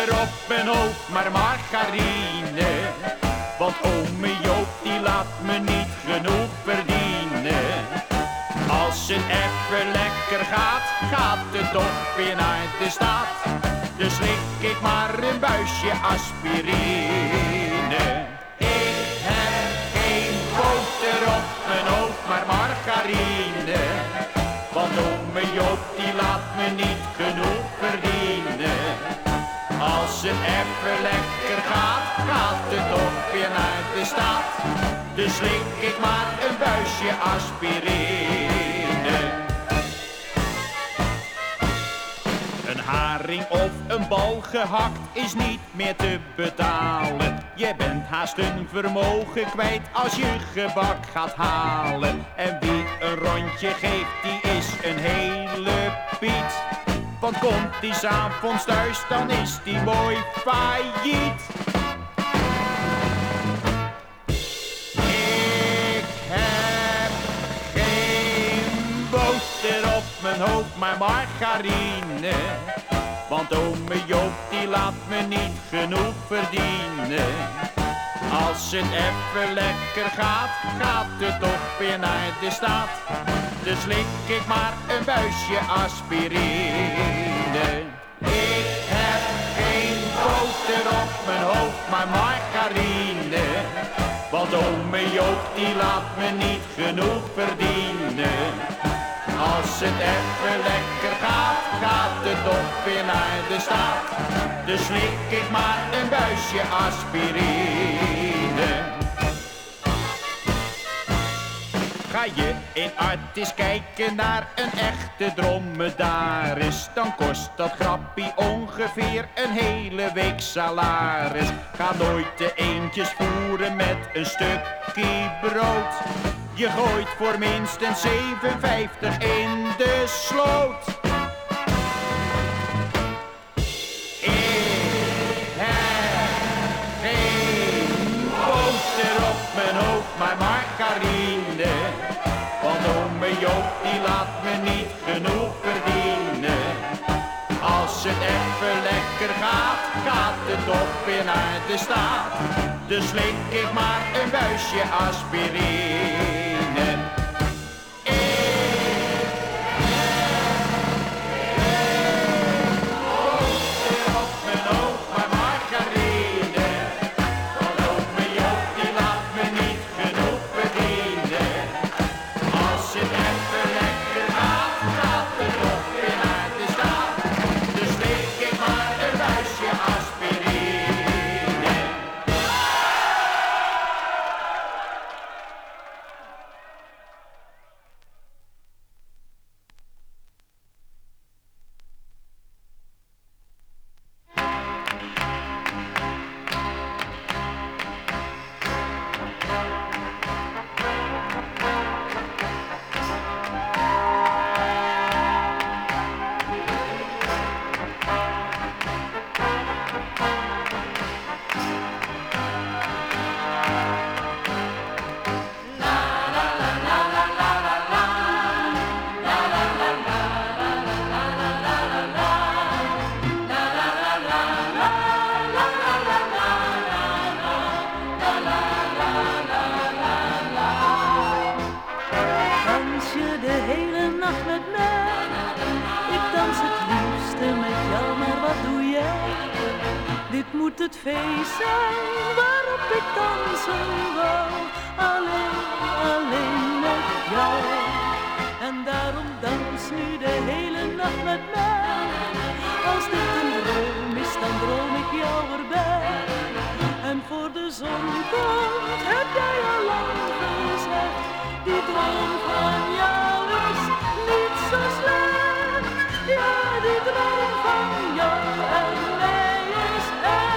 boter op mijn hoofd, maar margarine. Want ome Joop die laat me niet genoeg verdienen. Als het even lekker gaat, gaat het toch weer naar de staat. Dus slik ik maar een buisje aspirine. Ik heb geen boter op mijn hoofd, maar margarine. Want ome Joop die laat me niet genoeg verdienen. Als het even lekker gaat, gaat het toch weer naar de staat. Dus slik ik maar een buisje aspirine. Een haring of een bal gehakt is niet meer te betalen. Je bent haast een vermogen kwijt als je gebak gaat halen. En wie een rondje geeft, die is een hele piet. Want komt die 's avonds thuis, dan is die mooi failliet. Ik heb geen boter op mijn hoofd, maar margarine. Want ome Joop die laat me niet genoeg verdienen. Als het even lekker gaat, gaat het toch weer naar de staat. Dus slik ik maar een buisje aspirine. Ik heb geen boter op mijn hoofd, maar margarine. Want ome Joop die laat me niet genoeg verdienen. Als het even lekker gaat, gaat het toch weer naar de staat. Dus slik ik maar een buisje aspirine. Ga je in Artis kijken naar een echte dromedaris, dan kost dat grappie ongeveer een hele week salaris. Ga nooit de eendjes voeren met een stukje brood. Je gooit voor minstens zevenenvijftig in de sloot. Ik heb geen boter op mijn hoofd, maar margarine. Want ome Joop die laat me niet genoeg verdienen. Als het even lekker gaat, gaat het toch weer naar de staat. Dus slik ik maar een buisje aspirine. Dit moet het feest zijn waarop ik dansen wou, alleen, alleen met jou. En daarom dans nu de hele nacht met mij. Als dit een droom is, dan droom ik jou erbij. En voor de zon komt, heb jij al lang gezegd, die droom van jou is niet zo slecht. Ja, die droom van jou en mij is echt.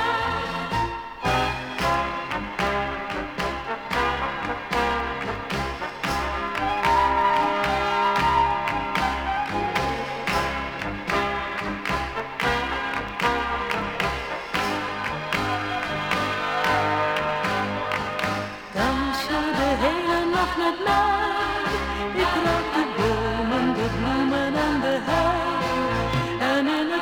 Dans je de hele nacht met mij. Ik ruik de bomen, de bloemen en de hei. En in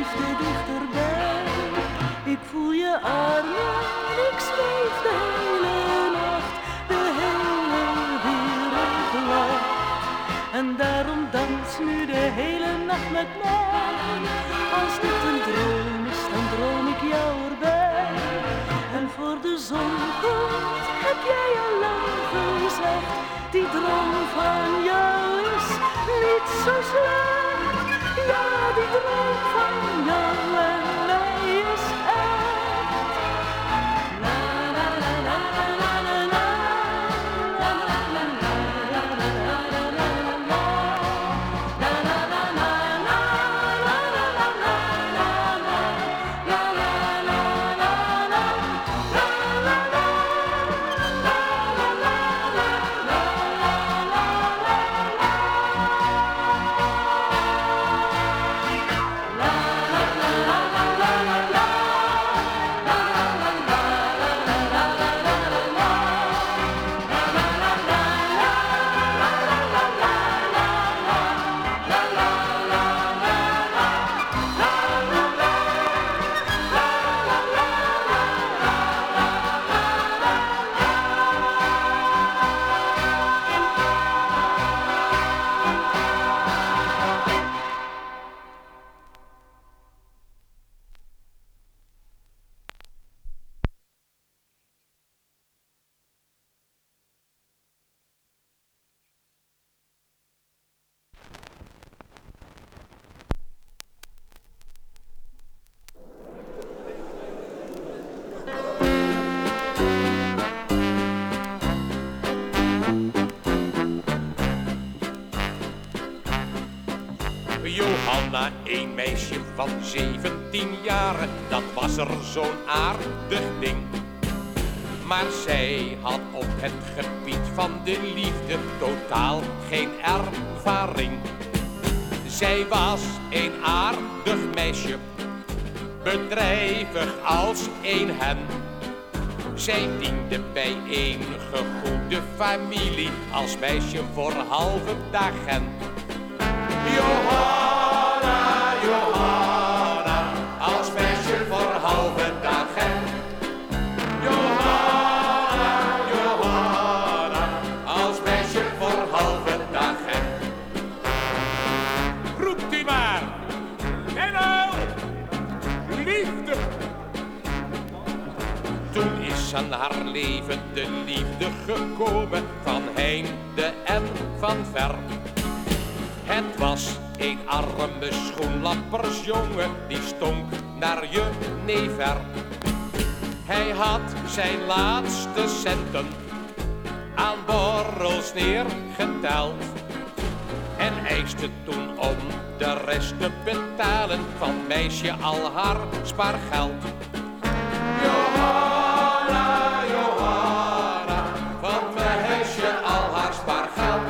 liefde dichterbij. Ik voel je armen, ik zweef de hele nacht, de hele wereld lacht. En daarom dans nu de hele nacht met mij. Als dit een droom is, dan droom ik jou erbij. En voor de zon komt, heb jij al lang gezegd, die droom van jou is niet zo slecht. Ja, die droom van jou en mij is echt. La la la la la la la la. La la la la la la la la la. La la la la la la la la la la. La la la la la. La la la la Johanna, een meisje van zeventien jaren, dat was er zo'n aardig ding. Maar zij had op het gebied van de liefde totaal geen ervaring. Zij was een aardig meisje, bedrijvig als een hen. Zij diende bij een goede familie als meisje voor halve dagen. Johanna, Johanna, als meisje voor halve dagen. Johanna, Johanna, als meisje voor halve dagen. Roept u maar, en al, liefde. Toen is aan haar leven de liefde gekomen, van heinde en van ver. Het was een arme schoenlappersjongen, die stonk naar jenever. Hij had zijn laatste centen aan borrels neergeteld en eiste toen om de rest te betalen van meisje al haar spaargeld. Johanna, Johanna, van meisje al haar spaargeld.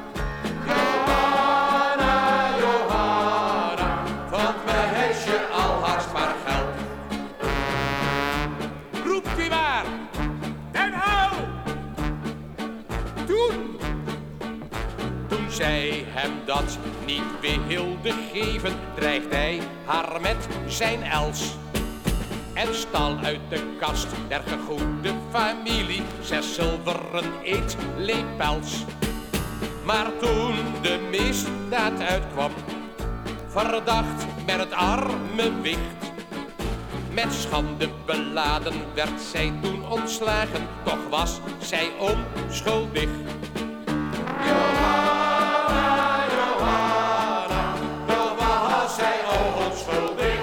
Zij hem dat niet wilde geven, dreigt hij haar met zijn els. En stal uit de kast der gegoede familie zes zilveren eetlepels. Maar toen de misdaad uitkwam, verdacht met het arme wicht, met schande beladen werd zij toen ontslagen, toch was zij onschuldig. Johanna, Johanna, toch was zij onschuldig.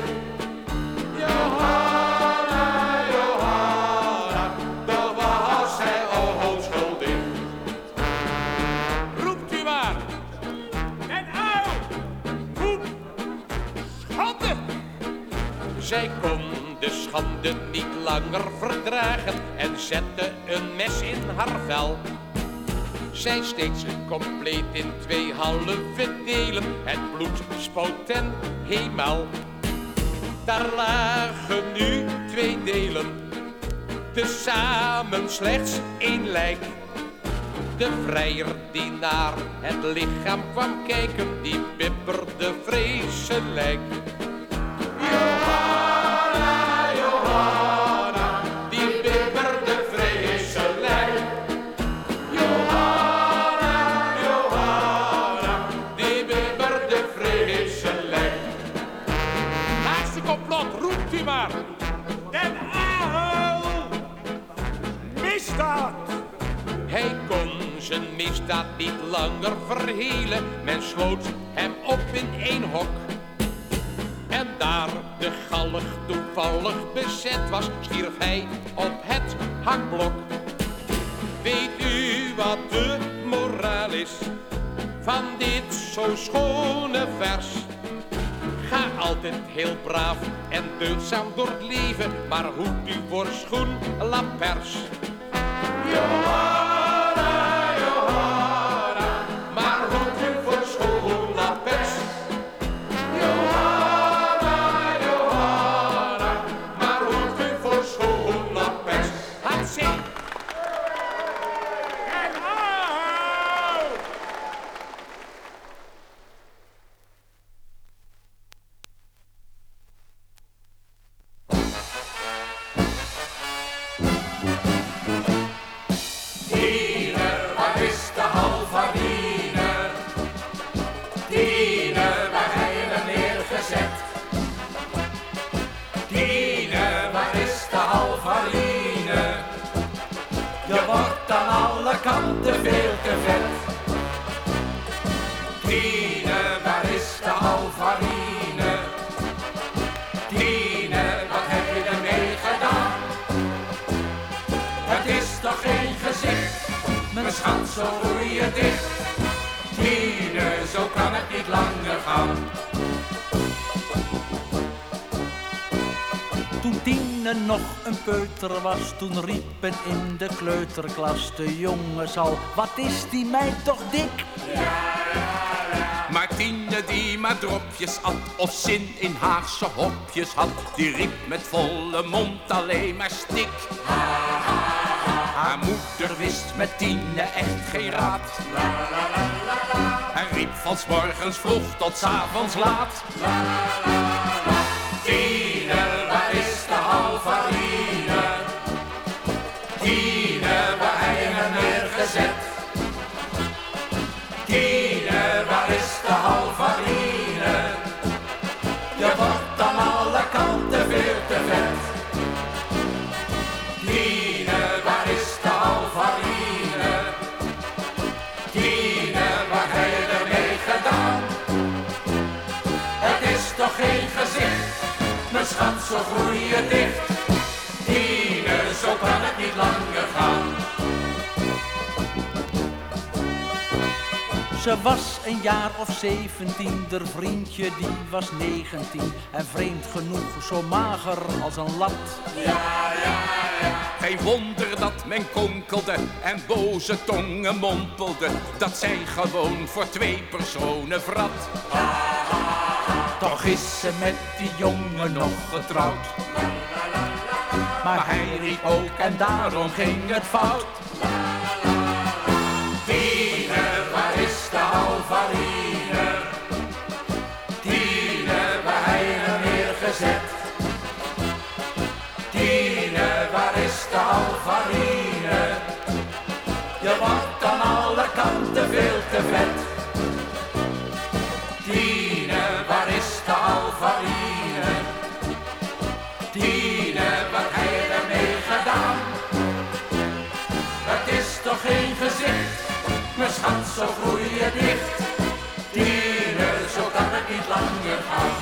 Johanna, Johanna, toch was zij onschuldig. Roept u maar, en au, voet, schande. Zij kon de schande niet langer verdragen en zette een mes in haar vel. Zij steekt ze compleet in twee halve delen, het bloed spoot ten hemel. Daar lagen nu twee delen, tezamen slechts één lijk. De vrijer die naar het lichaam kwam kijken, die bibberde vreselijk. maar. Den uil! Misdaad! Hij kon zijn misdaad niet langer verhelen. Men sloot hem op in één hok. En daar de galg toevallig bezet was, stierf hij op het hangblok. Weet u wat de moraal is van dit zo schone vers? Ga altijd heel braaf en deugdzaam door het leven, maar hoed u voor schoen lapers. Johanna, Johanna, maar hoed u voor schoen lapers. Johanna, Johanna, maar hoed u voor schoen lapers. Had zin. Kanten veel te vet. Tine, waar is de alfarine? Tine, wat heb je ermee gedaan? Het is toch geen gezicht, mijn schat, zo groei je dicht. Tine, zo kan het niet langer gaan. Toen Tine nog een peuter was, toen riepen in de kleuterklas de jongens al: wat is die meid toch dik? Ja, ja, ja. Maar Tine die maar dropjes at of zin in Haagse hopjes had, die riep met volle mond alleen maar stik. Ha, ha, ha. Haar moeder wist met Tine echt geen raad. La, la, la, la, la. Hij riep van 's morgens vroeg tot 's avonds laat. La, la, la, la. Tine, waar is de alfarine? Tine, waar hij hem neergezet? Tine, waar is de alfarine? Je wordt aan alle kanten veel te vet. Tine, waar is de alfarine? Tine, wat heb je ermee gedaan? Het is toch geen gezicht, mijn schat, zo groei je dicht. Tine, zo kan het niet langer gaan. Ze was een jaar of zeventien, haar vriendje die was negentien. En vreemd genoeg zo mager als een lat. Ja, ja, ja. Geen wonder dat men konkelde en boze tongen mompelde, dat zij gewoon voor twee personen vrat. Toch is ze met die jongen nog getrouwd. Maar hij riep ook en daarom ging het fout. Tine, waar is de alfarine? Tine, waar hij hem neergezet? Tine, waar is de alfarine? Je wordt aan alle kanten veel te vet. Tine, waar is de alfarine? Tine, wat heb je ermee gedaan? Het is toch geen gezicht, mijn schat, zo groei je dicht. Tine, zo kan het niet langer gaan.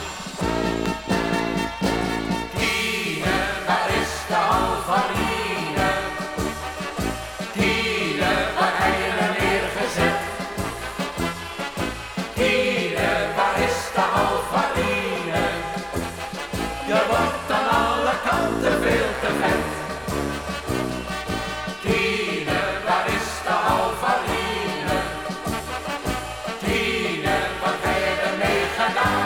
Tine, waar is de alfarine? Tine, waar heb je hem neergezet? Tine, waar is de alfarine? Je wordt aan alle kanten veel te vet. Tine, waar is de alfarine? Tine, wat heb je ermee gedaan?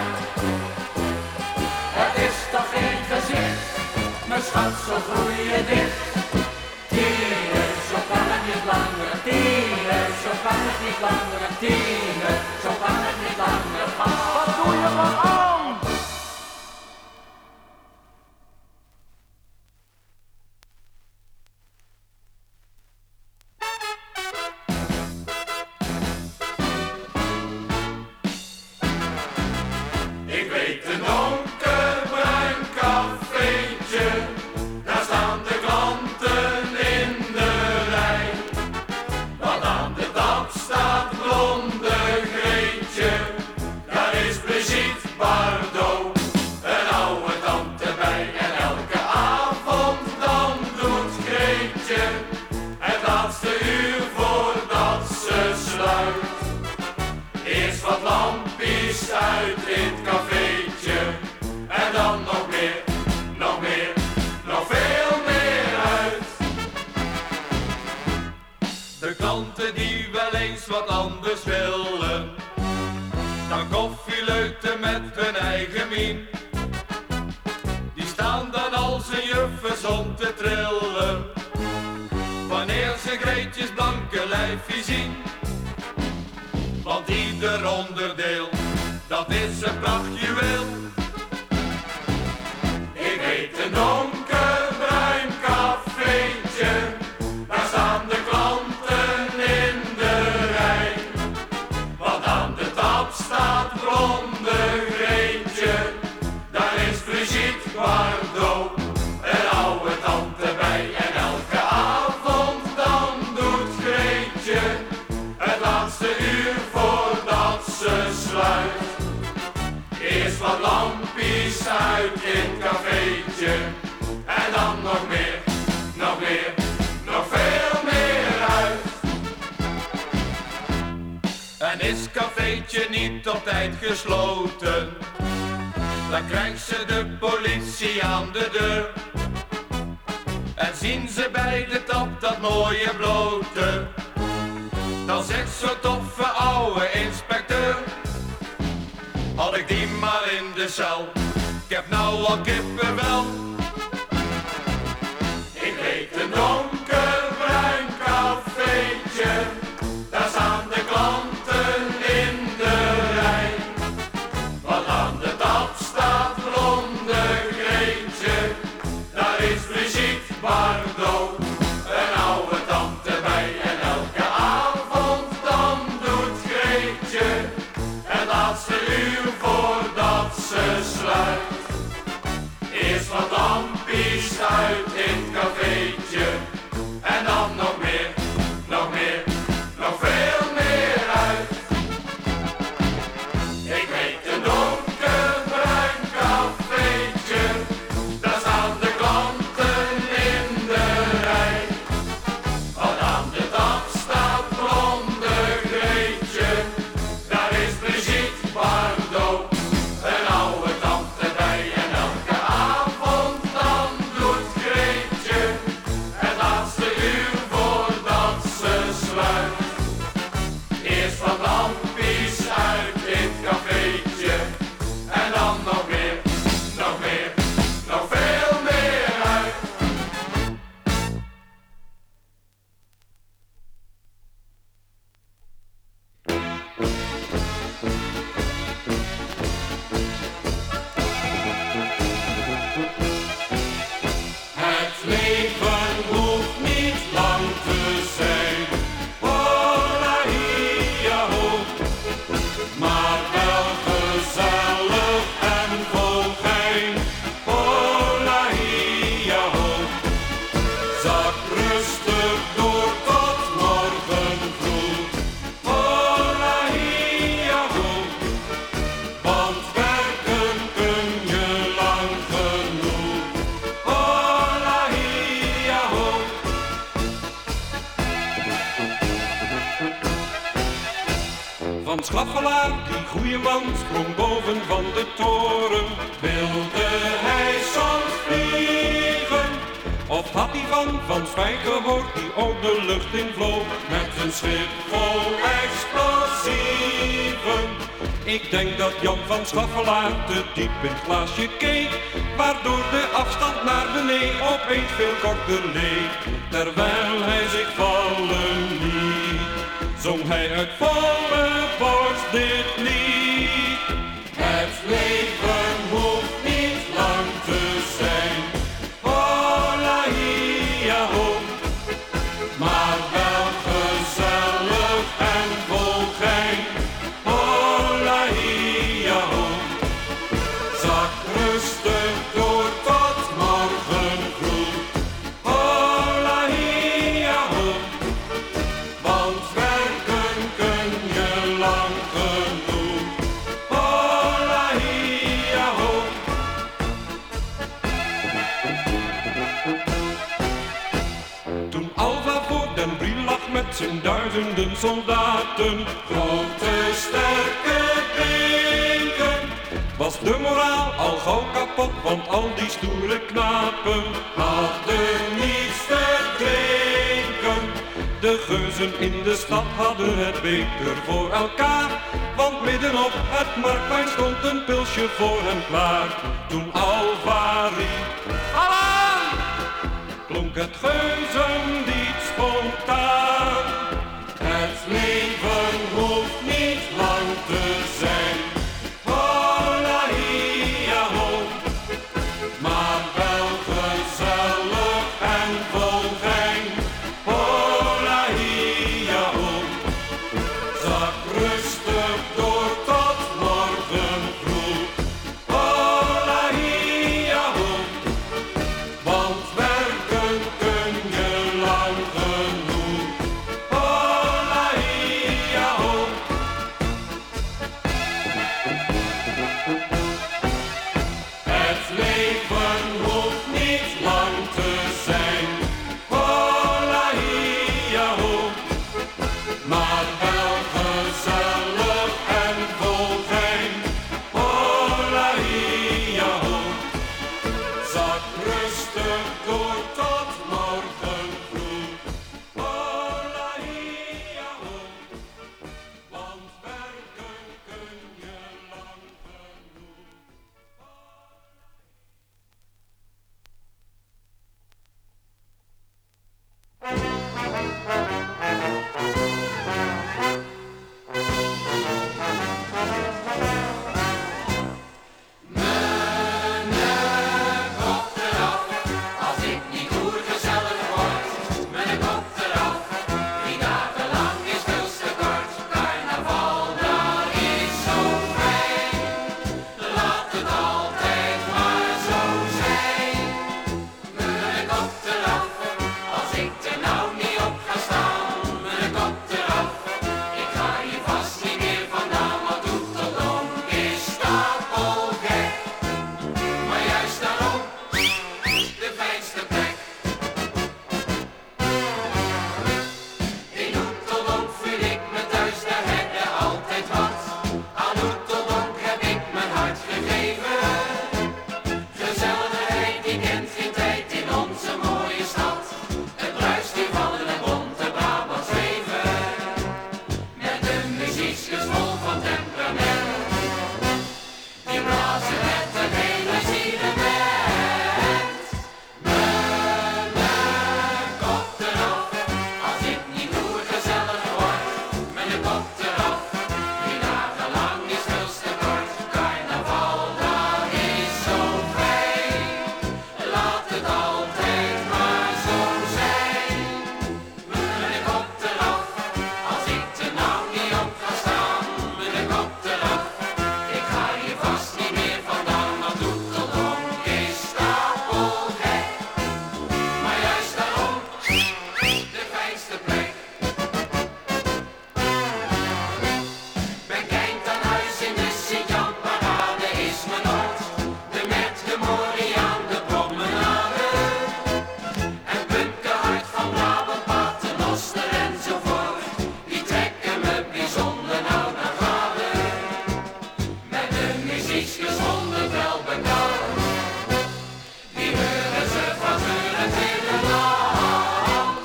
Het is toch geen gezicht, mijn schat, zo groei je dicht. Tine, zo kan het niet langer. Tine, zo kan het niet langer. Tine, zo kan het niet langer gaan. Wat doe je maar aan? Ik weet een donkerbruin café eens wat anders willen dan koffieleuten met hun eigen miem. Die staan dan als een juffers om te trillen wanneer ze Greetjes blanke lijfje zien. Want ieder onderdeel, dat is een prachtjuweel. Ik weet een donkerbruin cafeetje, daar staan de klanten in de rij. Want aan de tap staat blonde Greetje, daar is Brigitte Bardot, een oude tante bij. En elke avond dan doet Greetje het laatste uur voordat ze sluit eerst wat lampjes uit in het cafeetje. En dan nog meer, nog meer, nog veel meer uit. En is het cafeetje niet op tijd gesloten, dan krijgt ze de politie aan de deur. En zien ze bij de tap dat mooie blote, dan zegt zo'n toffe oude inspecteur: had ik die maar in de cel, ik heb nou al kippenvel. Ik weet een donkerbruin cafeetje, daar staan de klanten in de rij. Want aan de tap staat blonde Greetje, daar is Brigitte Bardot, een oude tante bij. En elke avond dan doet Greetje het laatste uur voordat ze sluit eerst wat lampjes uit in het cafeetje. En dan nog meer, nog meer, nog veel meer uit. Ik weet een donkerbruin cafeetje, daar staan de klanten in de rij. Want aan de tap staat blonde Greetje, daar is Brigitte Bardot, een oude tante bij. En elke avond dan doet Greetje het laatste uur voordat ze sluit eerst wat lampjes uit in het cafeetje. En dan nog meer, nog meer, nog veel meer uit. Het leven hoeft niet lang te zijn, hola hiya ho, maar wel gezellig en vol gein, hola hiya ho. Zak rustig door tot morgen vroeg, hola hiya ho, want werken kun je lang genoeg, hola hiya ho. Van Schaffelaar, die goeie man, sprong boven van de toren. Wilde hij soms vliegen? Of had hij van Van Spijk gehoord, die ook de lucht in vloog met een schip vol explosieven? Ik denk dat Jan van Schaffelaar te diep in het glaasje keek, waardoor de afstand naar beneden opeens veel korter leek. Terwijl hij zich vallen liet, zong hij uit volle borst dit lied. Het leven hoeft niet lang te zijn, hola hiya ho, maar wel gezellig en vol gein, hola hiya ho. Zak rustig door tot morgen vroeg, hola hiya ho, want werken kun je lang genoeg, hola hiya ho. Toen Alva voor Den Briel lag met zijn duizenden soldaten, grote sterke benen, was de moraal al gauw kapot, want al die stoere knapen hadden niets te drinken. De geuzen in de stad hadden het beter voor elkaar. Want middenop het marktplein stond een pilsje voor hen klaar. Toen Alva riep, alaan, klonk het geuzenlied spontaan. Het leven hoeft niet lang te zijn, hola hia ho, maar wel gezellig en vol gein, hola hia ho. Zak rustig door tot morgen vroeg, hola hia ho, want werken kun je lang genoeg, hola hia ho. Het leven hoeft niet lang te zijn, hola hia ho, maar wel gezellig en vol gein, hola hia ho. Zak rustig door tot morgen vroeg, hola hia ho, want werken kun je lang genoeg. Als ik niet oergezellig word, mijn kop eraf. Drie dagen lang is veel te kort. Carnaval, dat is zo fijn. Laat het altijd maar zo zijn. Mijn kop eraf, als ik er nou niet op ga staan. Mijn kop eraf, ik ga hier vast niet meer vandaan. Want Oeteldonk is stapelgek. Maar juist daarom de fijnste plek. In Oeteldonk voel ik me thuis, daar heb je altijd wat. Aan Oeteldonk heb ik mijn hart gegeven. Gezelligheid die kent geen tijd in onze mooie stad. Het bruist hier van een bonte Brabants leven. Met een muziekjes vol van temperament. Die blazen met een hele zielenband. Mijn kop eraf, als ik niet oergezellig word. Mijn kop eraf, drie dagen lang is veel te kort. Carnaval, dat is zo fijn. Laat het altijd maar zo zijn. Mijn kop eraf, als ik er nou niet op ga staan. Mijn kop eraf, ik ga hier vast niet meer vandaan. Want Oeteldonk is stapelgek. Maar juist daarom de fijnste plek. Ben Keint aan huis in de Sint-Jan-parade is mijn oord. De Met, de Moriaan, de promenade. En Bunkenhart van Brabant, Paternoster enzovoort. Die trekken me bijzonder nauw naar gade. Met de muziekjes honderd wel bekend. Die horen ze van het hele land.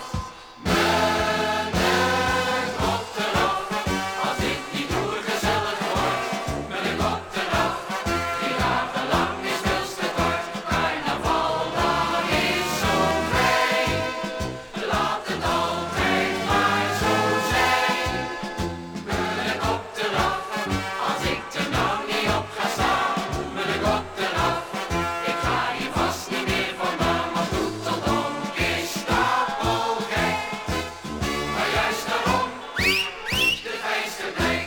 Mijn kop eraf, als ik niet oergezellig word. Mijn kop eraf, drie dagen lang is veel te kort. Carnaval, dat is zo fijn. Laat het altijd maar zo zijn. Mijn kop eraf, als ik er nou niet op ga staan. Mijn kop eraf, ik ga hier vast niet meer vandaan. Want Oeteldonk is stapelgek. Maar juist daarom de fijnste plek.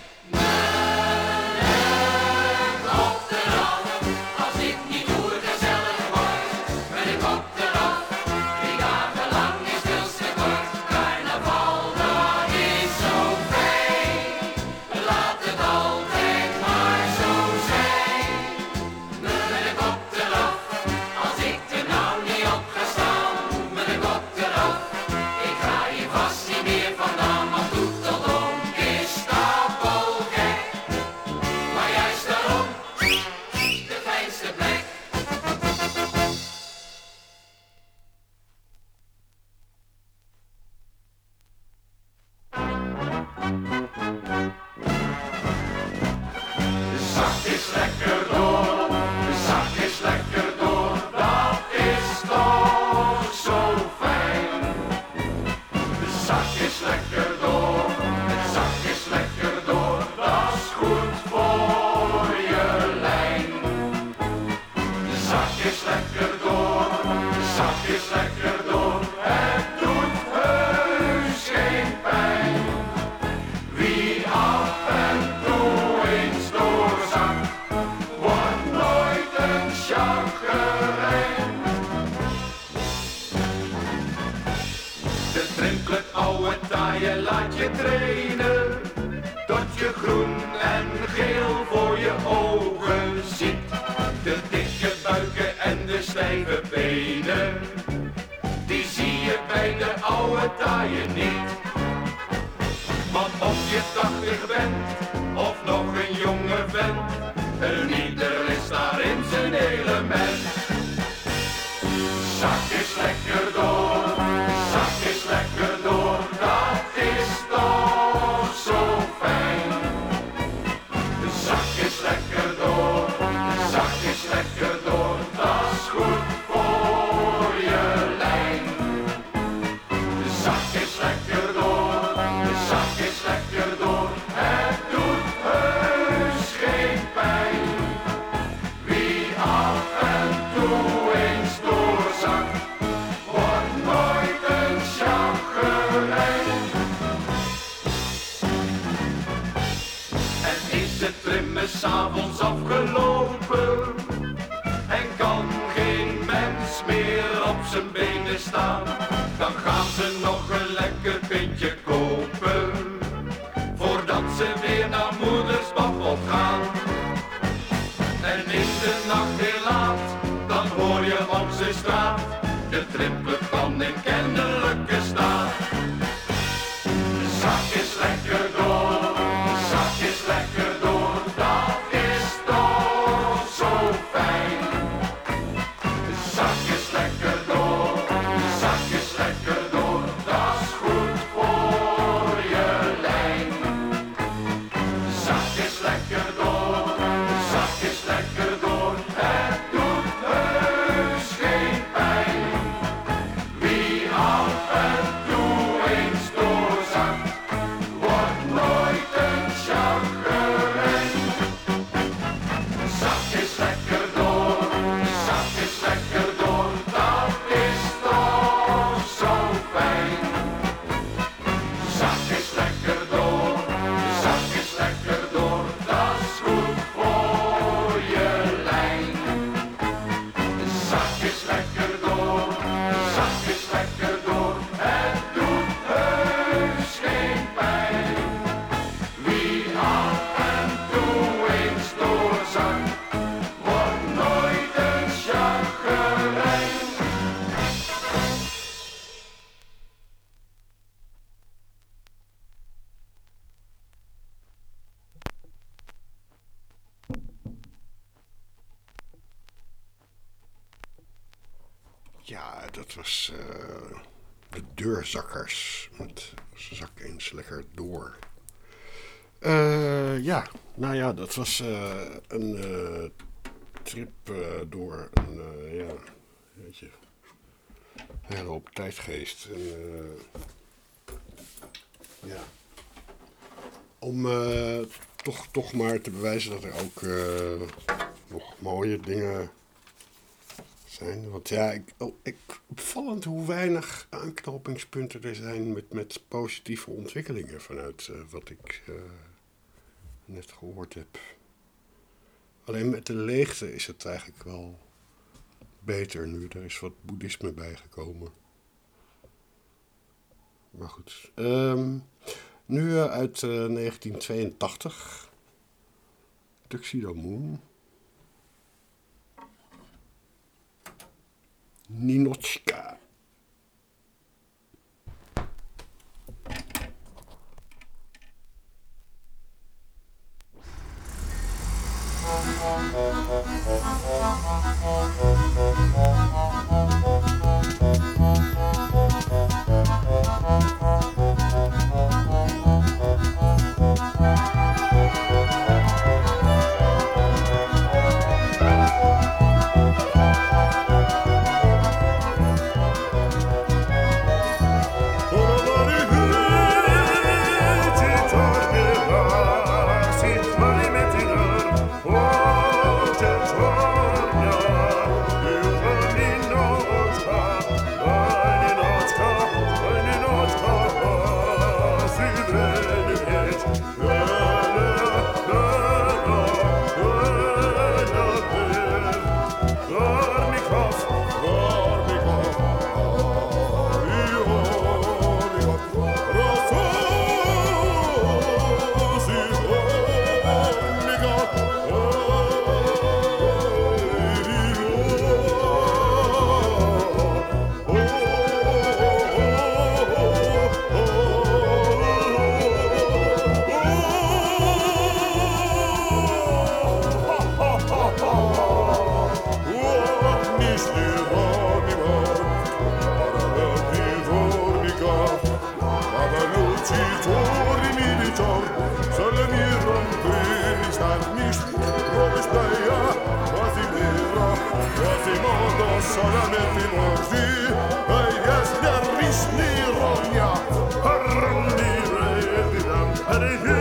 Mijn kop eraf, als ik niet oergezellig word. Mijn kop eraf, drie dagen lang is veel te kort. Carnaval, dat is zo fijn. Laat het altijd maar zo zijn. Mijn kop eraf, als ik er nou niet op ga staan. Mijn kop eraf, ik ga hier vast niet meer vandaan. Want Oeteldonk is stapelgek. Maar juist daarom de fijnste plek. Mijn kop eraf, als ik er nou niet op ga staan. Mijn kop eraf, ik ga hier vast niet meer vandaan. Want Oeteldonk is stapelgek. Maar juist daarom de fijnste plek. Mijn kop eraf, als ik er nou niet op ga staan. Mijn kop eraf, ik ga hier vast niet meer vandaan. Want Oeteldonk is stapelgek. Maar juist daarom de fijnste plek. Rimpelijk oude taaie laat je trainen, tot je groen en geel voor je ogen ziet. De dikke buiken en de stijve benen, die zie je bij de oude taaien niet. Want of je tachtig bent, of nog een jonge vent, een ieder is daar in zijn element. Zak is lekker door, zak is lekker door, dat is toch zo fijn. Zak is lekker door, zak is lekker door, dat is goed voor je lijn. Zak is lekker door, zak is lekker door, het doet heus geen pijn. Wie af en toe eens doorzakt, wordt nooit een chagrijn. En is het trimmen 's avonds afgelopen en kan geen mens meer op zijn benen staan, dan gaan ze nog een lekker pintje kopen, voordat ze weer naar moeders babbel gaan. En in de nacht heel laat, dan hoor je onze straat, de trippelen van in kennelijke staat. Zak is lekker door, zak is lekker door, dat is toch zo fijn. Zak is lekker door, zak is lekker door, dat is goed voor je lijn. Zak is lekker door, zak is lekker door, het doet heus geen pijn. Wie af en toe eens doorzakt, wordt nooit een chagrijn. Zak is lekker door, zak is lekker door, dat is toch zo fijn. Zak is lekker door, zak is lekker door, dat is goed voor je lijn. Zak is lekker door, zak is lekker door, het doet heus geen pijn. Wie af en toe eens doorzakt, wordt nooit een chagrijn. Ja, dat was uh, de Deurzakkers met Zak eens lekker door. Uh, ja, nou ja, dat was uh, een uh, trip uh, door een, uh, ja, weet je, een hele hoop tijdgeest. En, uh, ja, om uh, toch, toch maar te bewijzen dat er ook uh, nog mooie dingen zijn. Want ja, ik, oh, ik, opvallend hoe weinig aanknopingspunten er zijn met, met positieve ontwikkelingen vanuit uh, wat ik uh, net gehoord heb. Alleen met de leegte is het eigenlijk wel beter nu. Er is wat boeddhisme bijgekomen. Maar goed. Um, nu uh, uit uh, negentien tweeëntachtig. Tuxedo Moon. Ninotchka. solamente morsi, ai jasna risni ronia, arni revidam, arni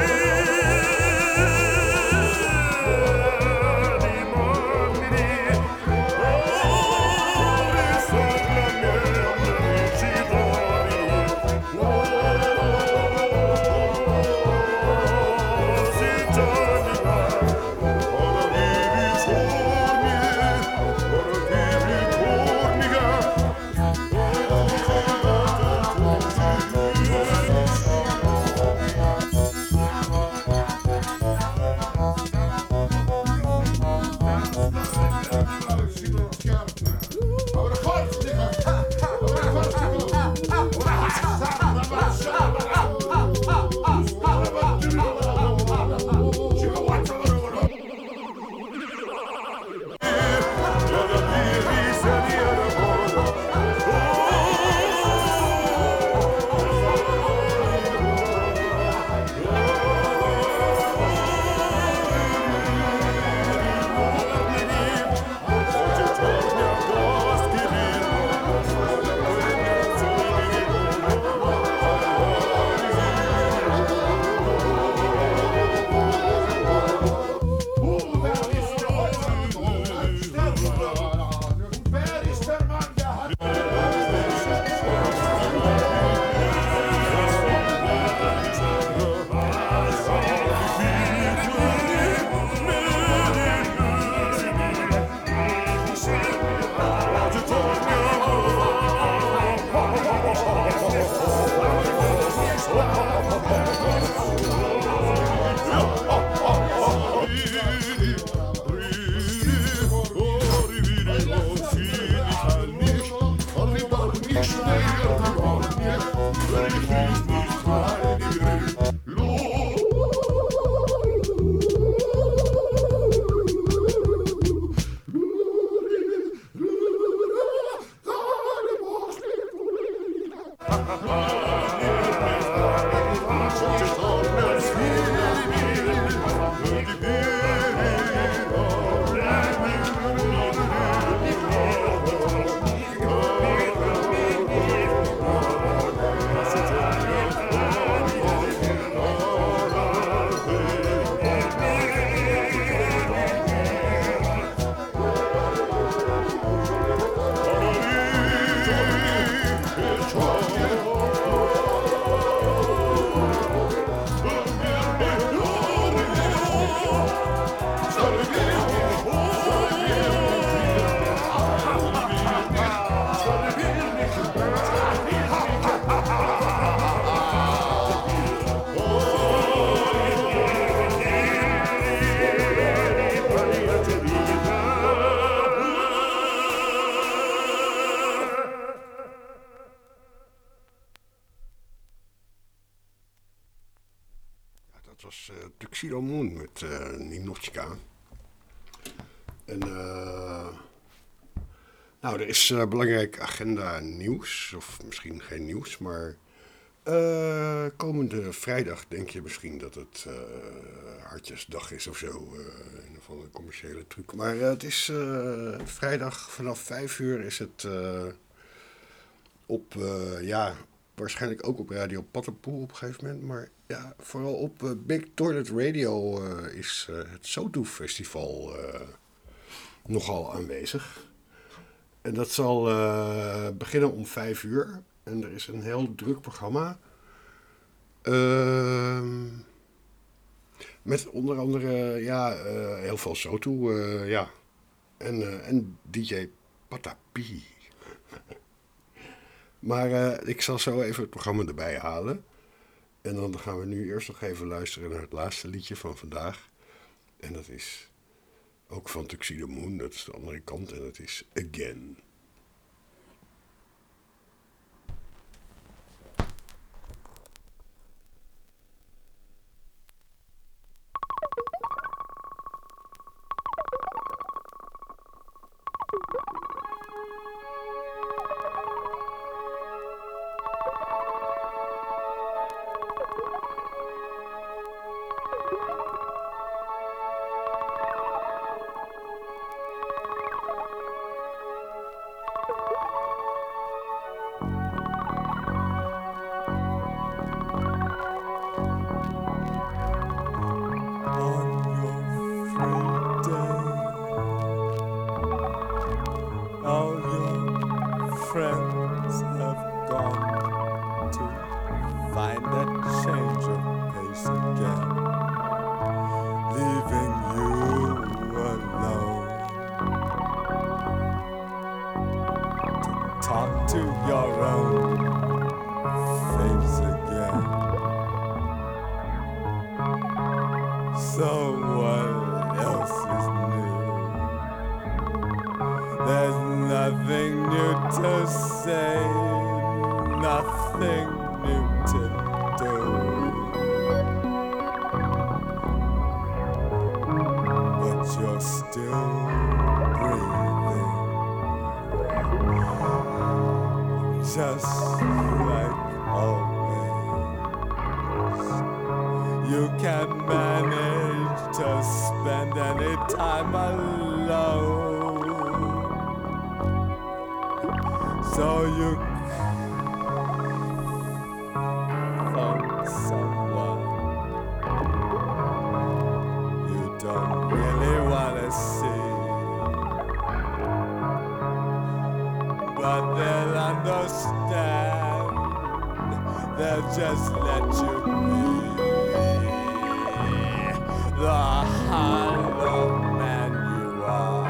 Tuxedo Moon met uh, Ninotchka. En uh, nou, er is uh, belangrijk agenda nieuws, of misschien geen nieuws, maar uh, komende vrijdag denk je misschien dat het uh, Hartjesdag is of zo, uh, een of andere commerciële truc. Maar uh, het is uh, vrijdag vanaf vijf uur is het uh, op, uh, ja, waarschijnlijk ook op Radio Pattenpoel op een gegeven moment, maar ja, vooral op uh, Big Toilet Radio uh, is uh, het Soto Festival uh, nogal aanwezig. En dat zal uh, beginnen om vijf uur. En er is een heel druk programma. Uh, met onder andere ja, uh, heel veel Soto. Uh, ja. En, uh, en D J Patapi. Maar uh, ik zal zo even het programma erbij halen. En dan gaan we nu eerst nog even luisteren naar het laatste liedje van vandaag. En dat is ook van Tuxedo Moon, dat is de andere kant. En dat is Again. friends have gone to find that change of pace again, leaving you alone to talk to your own face again. So what else is new? There's nothing new to say, nothing new to do. But you're still breathing, just like always. You can manage to spend any time alone. So you found someone you don't really wanna see, but they'll understand, they'll just let you be the hollow man you are.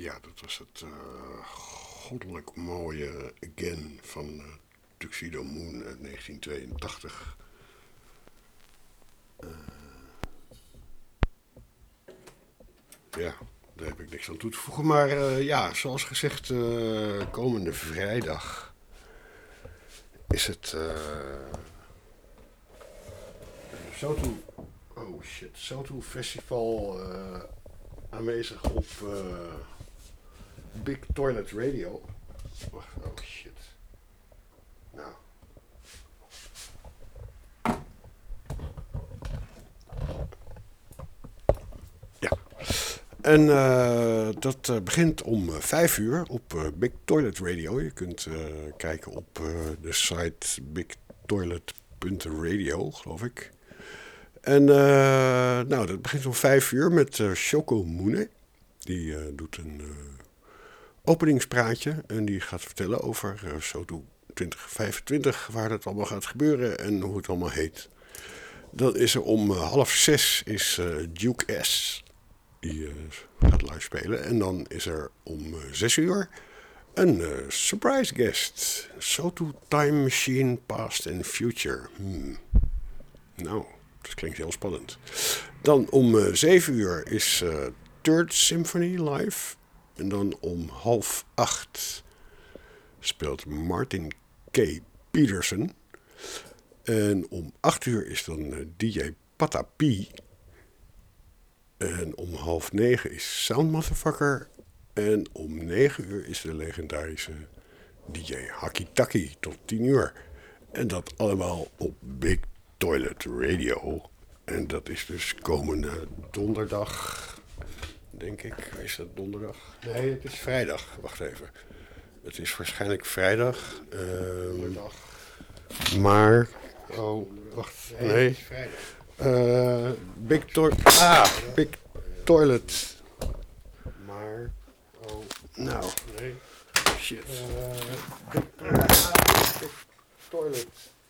Ja, dat was het uh, goddelijk mooie Again van uh, Tuxedo Moon uit negentien tweeëntachtig. Uh, ja, daar heb ik niks aan toe te voegen. Maar uh, ja, zoals gezegd, uh, komende vrijdag is het uh, Soto, oh shit, Soto Festival uh, aanwezig op uh, Big Toilet Radio. Wacht, oh shit. Nou. Ja. En uh, dat uh, begint om uh, vijf uur op uh, Big Toilet Radio. Je kunt uh, kijken op uh, de site big toilet punt radio, geloof ik. En uh, nou, dat begint om vijf uur met uh, Choco Moene. Die uh, doet een uh, openingspraatje en die gaat vertellen over uh, Soto twintig vijfentwintig, waar dat allemaal gaat gebeuren en hoe het allemaal heet. Dan is er om uh, half zes is uh, Duke S. Die uh, gaat live spelen. En dan is er om uh, zes uur een uh, surprise guest. Soto Time Machine Past and Future. Hmm. Nou, dat klinkt heel spannend. Dan om uh, zeven uur is uh, Third Symphony live. En dan om half acht speelt Martin K. Peterson. En om acht uur is dan uh, D J Patapi. En om half negen is Sound Motherfucker. En om negen uur is de legendarische D J Hakitaki tot tien uur. En dat allemaal op Big Toilet Radio. En dat is dus komende donderdag, denk ik. Is dat donderdag? Nee, het is vrijdag. Wacht even. Het is waarschijnlijk vrijdag. Donderdag. Uh, maar... Oh, wacht. Nee. nee. Het is vrijdag. Uh, Big Toilet. Ah, Big Toilet. Maar. Oh. Nou. Nee. Shit. Uh, Big Toilet. Ah, Big Toilet.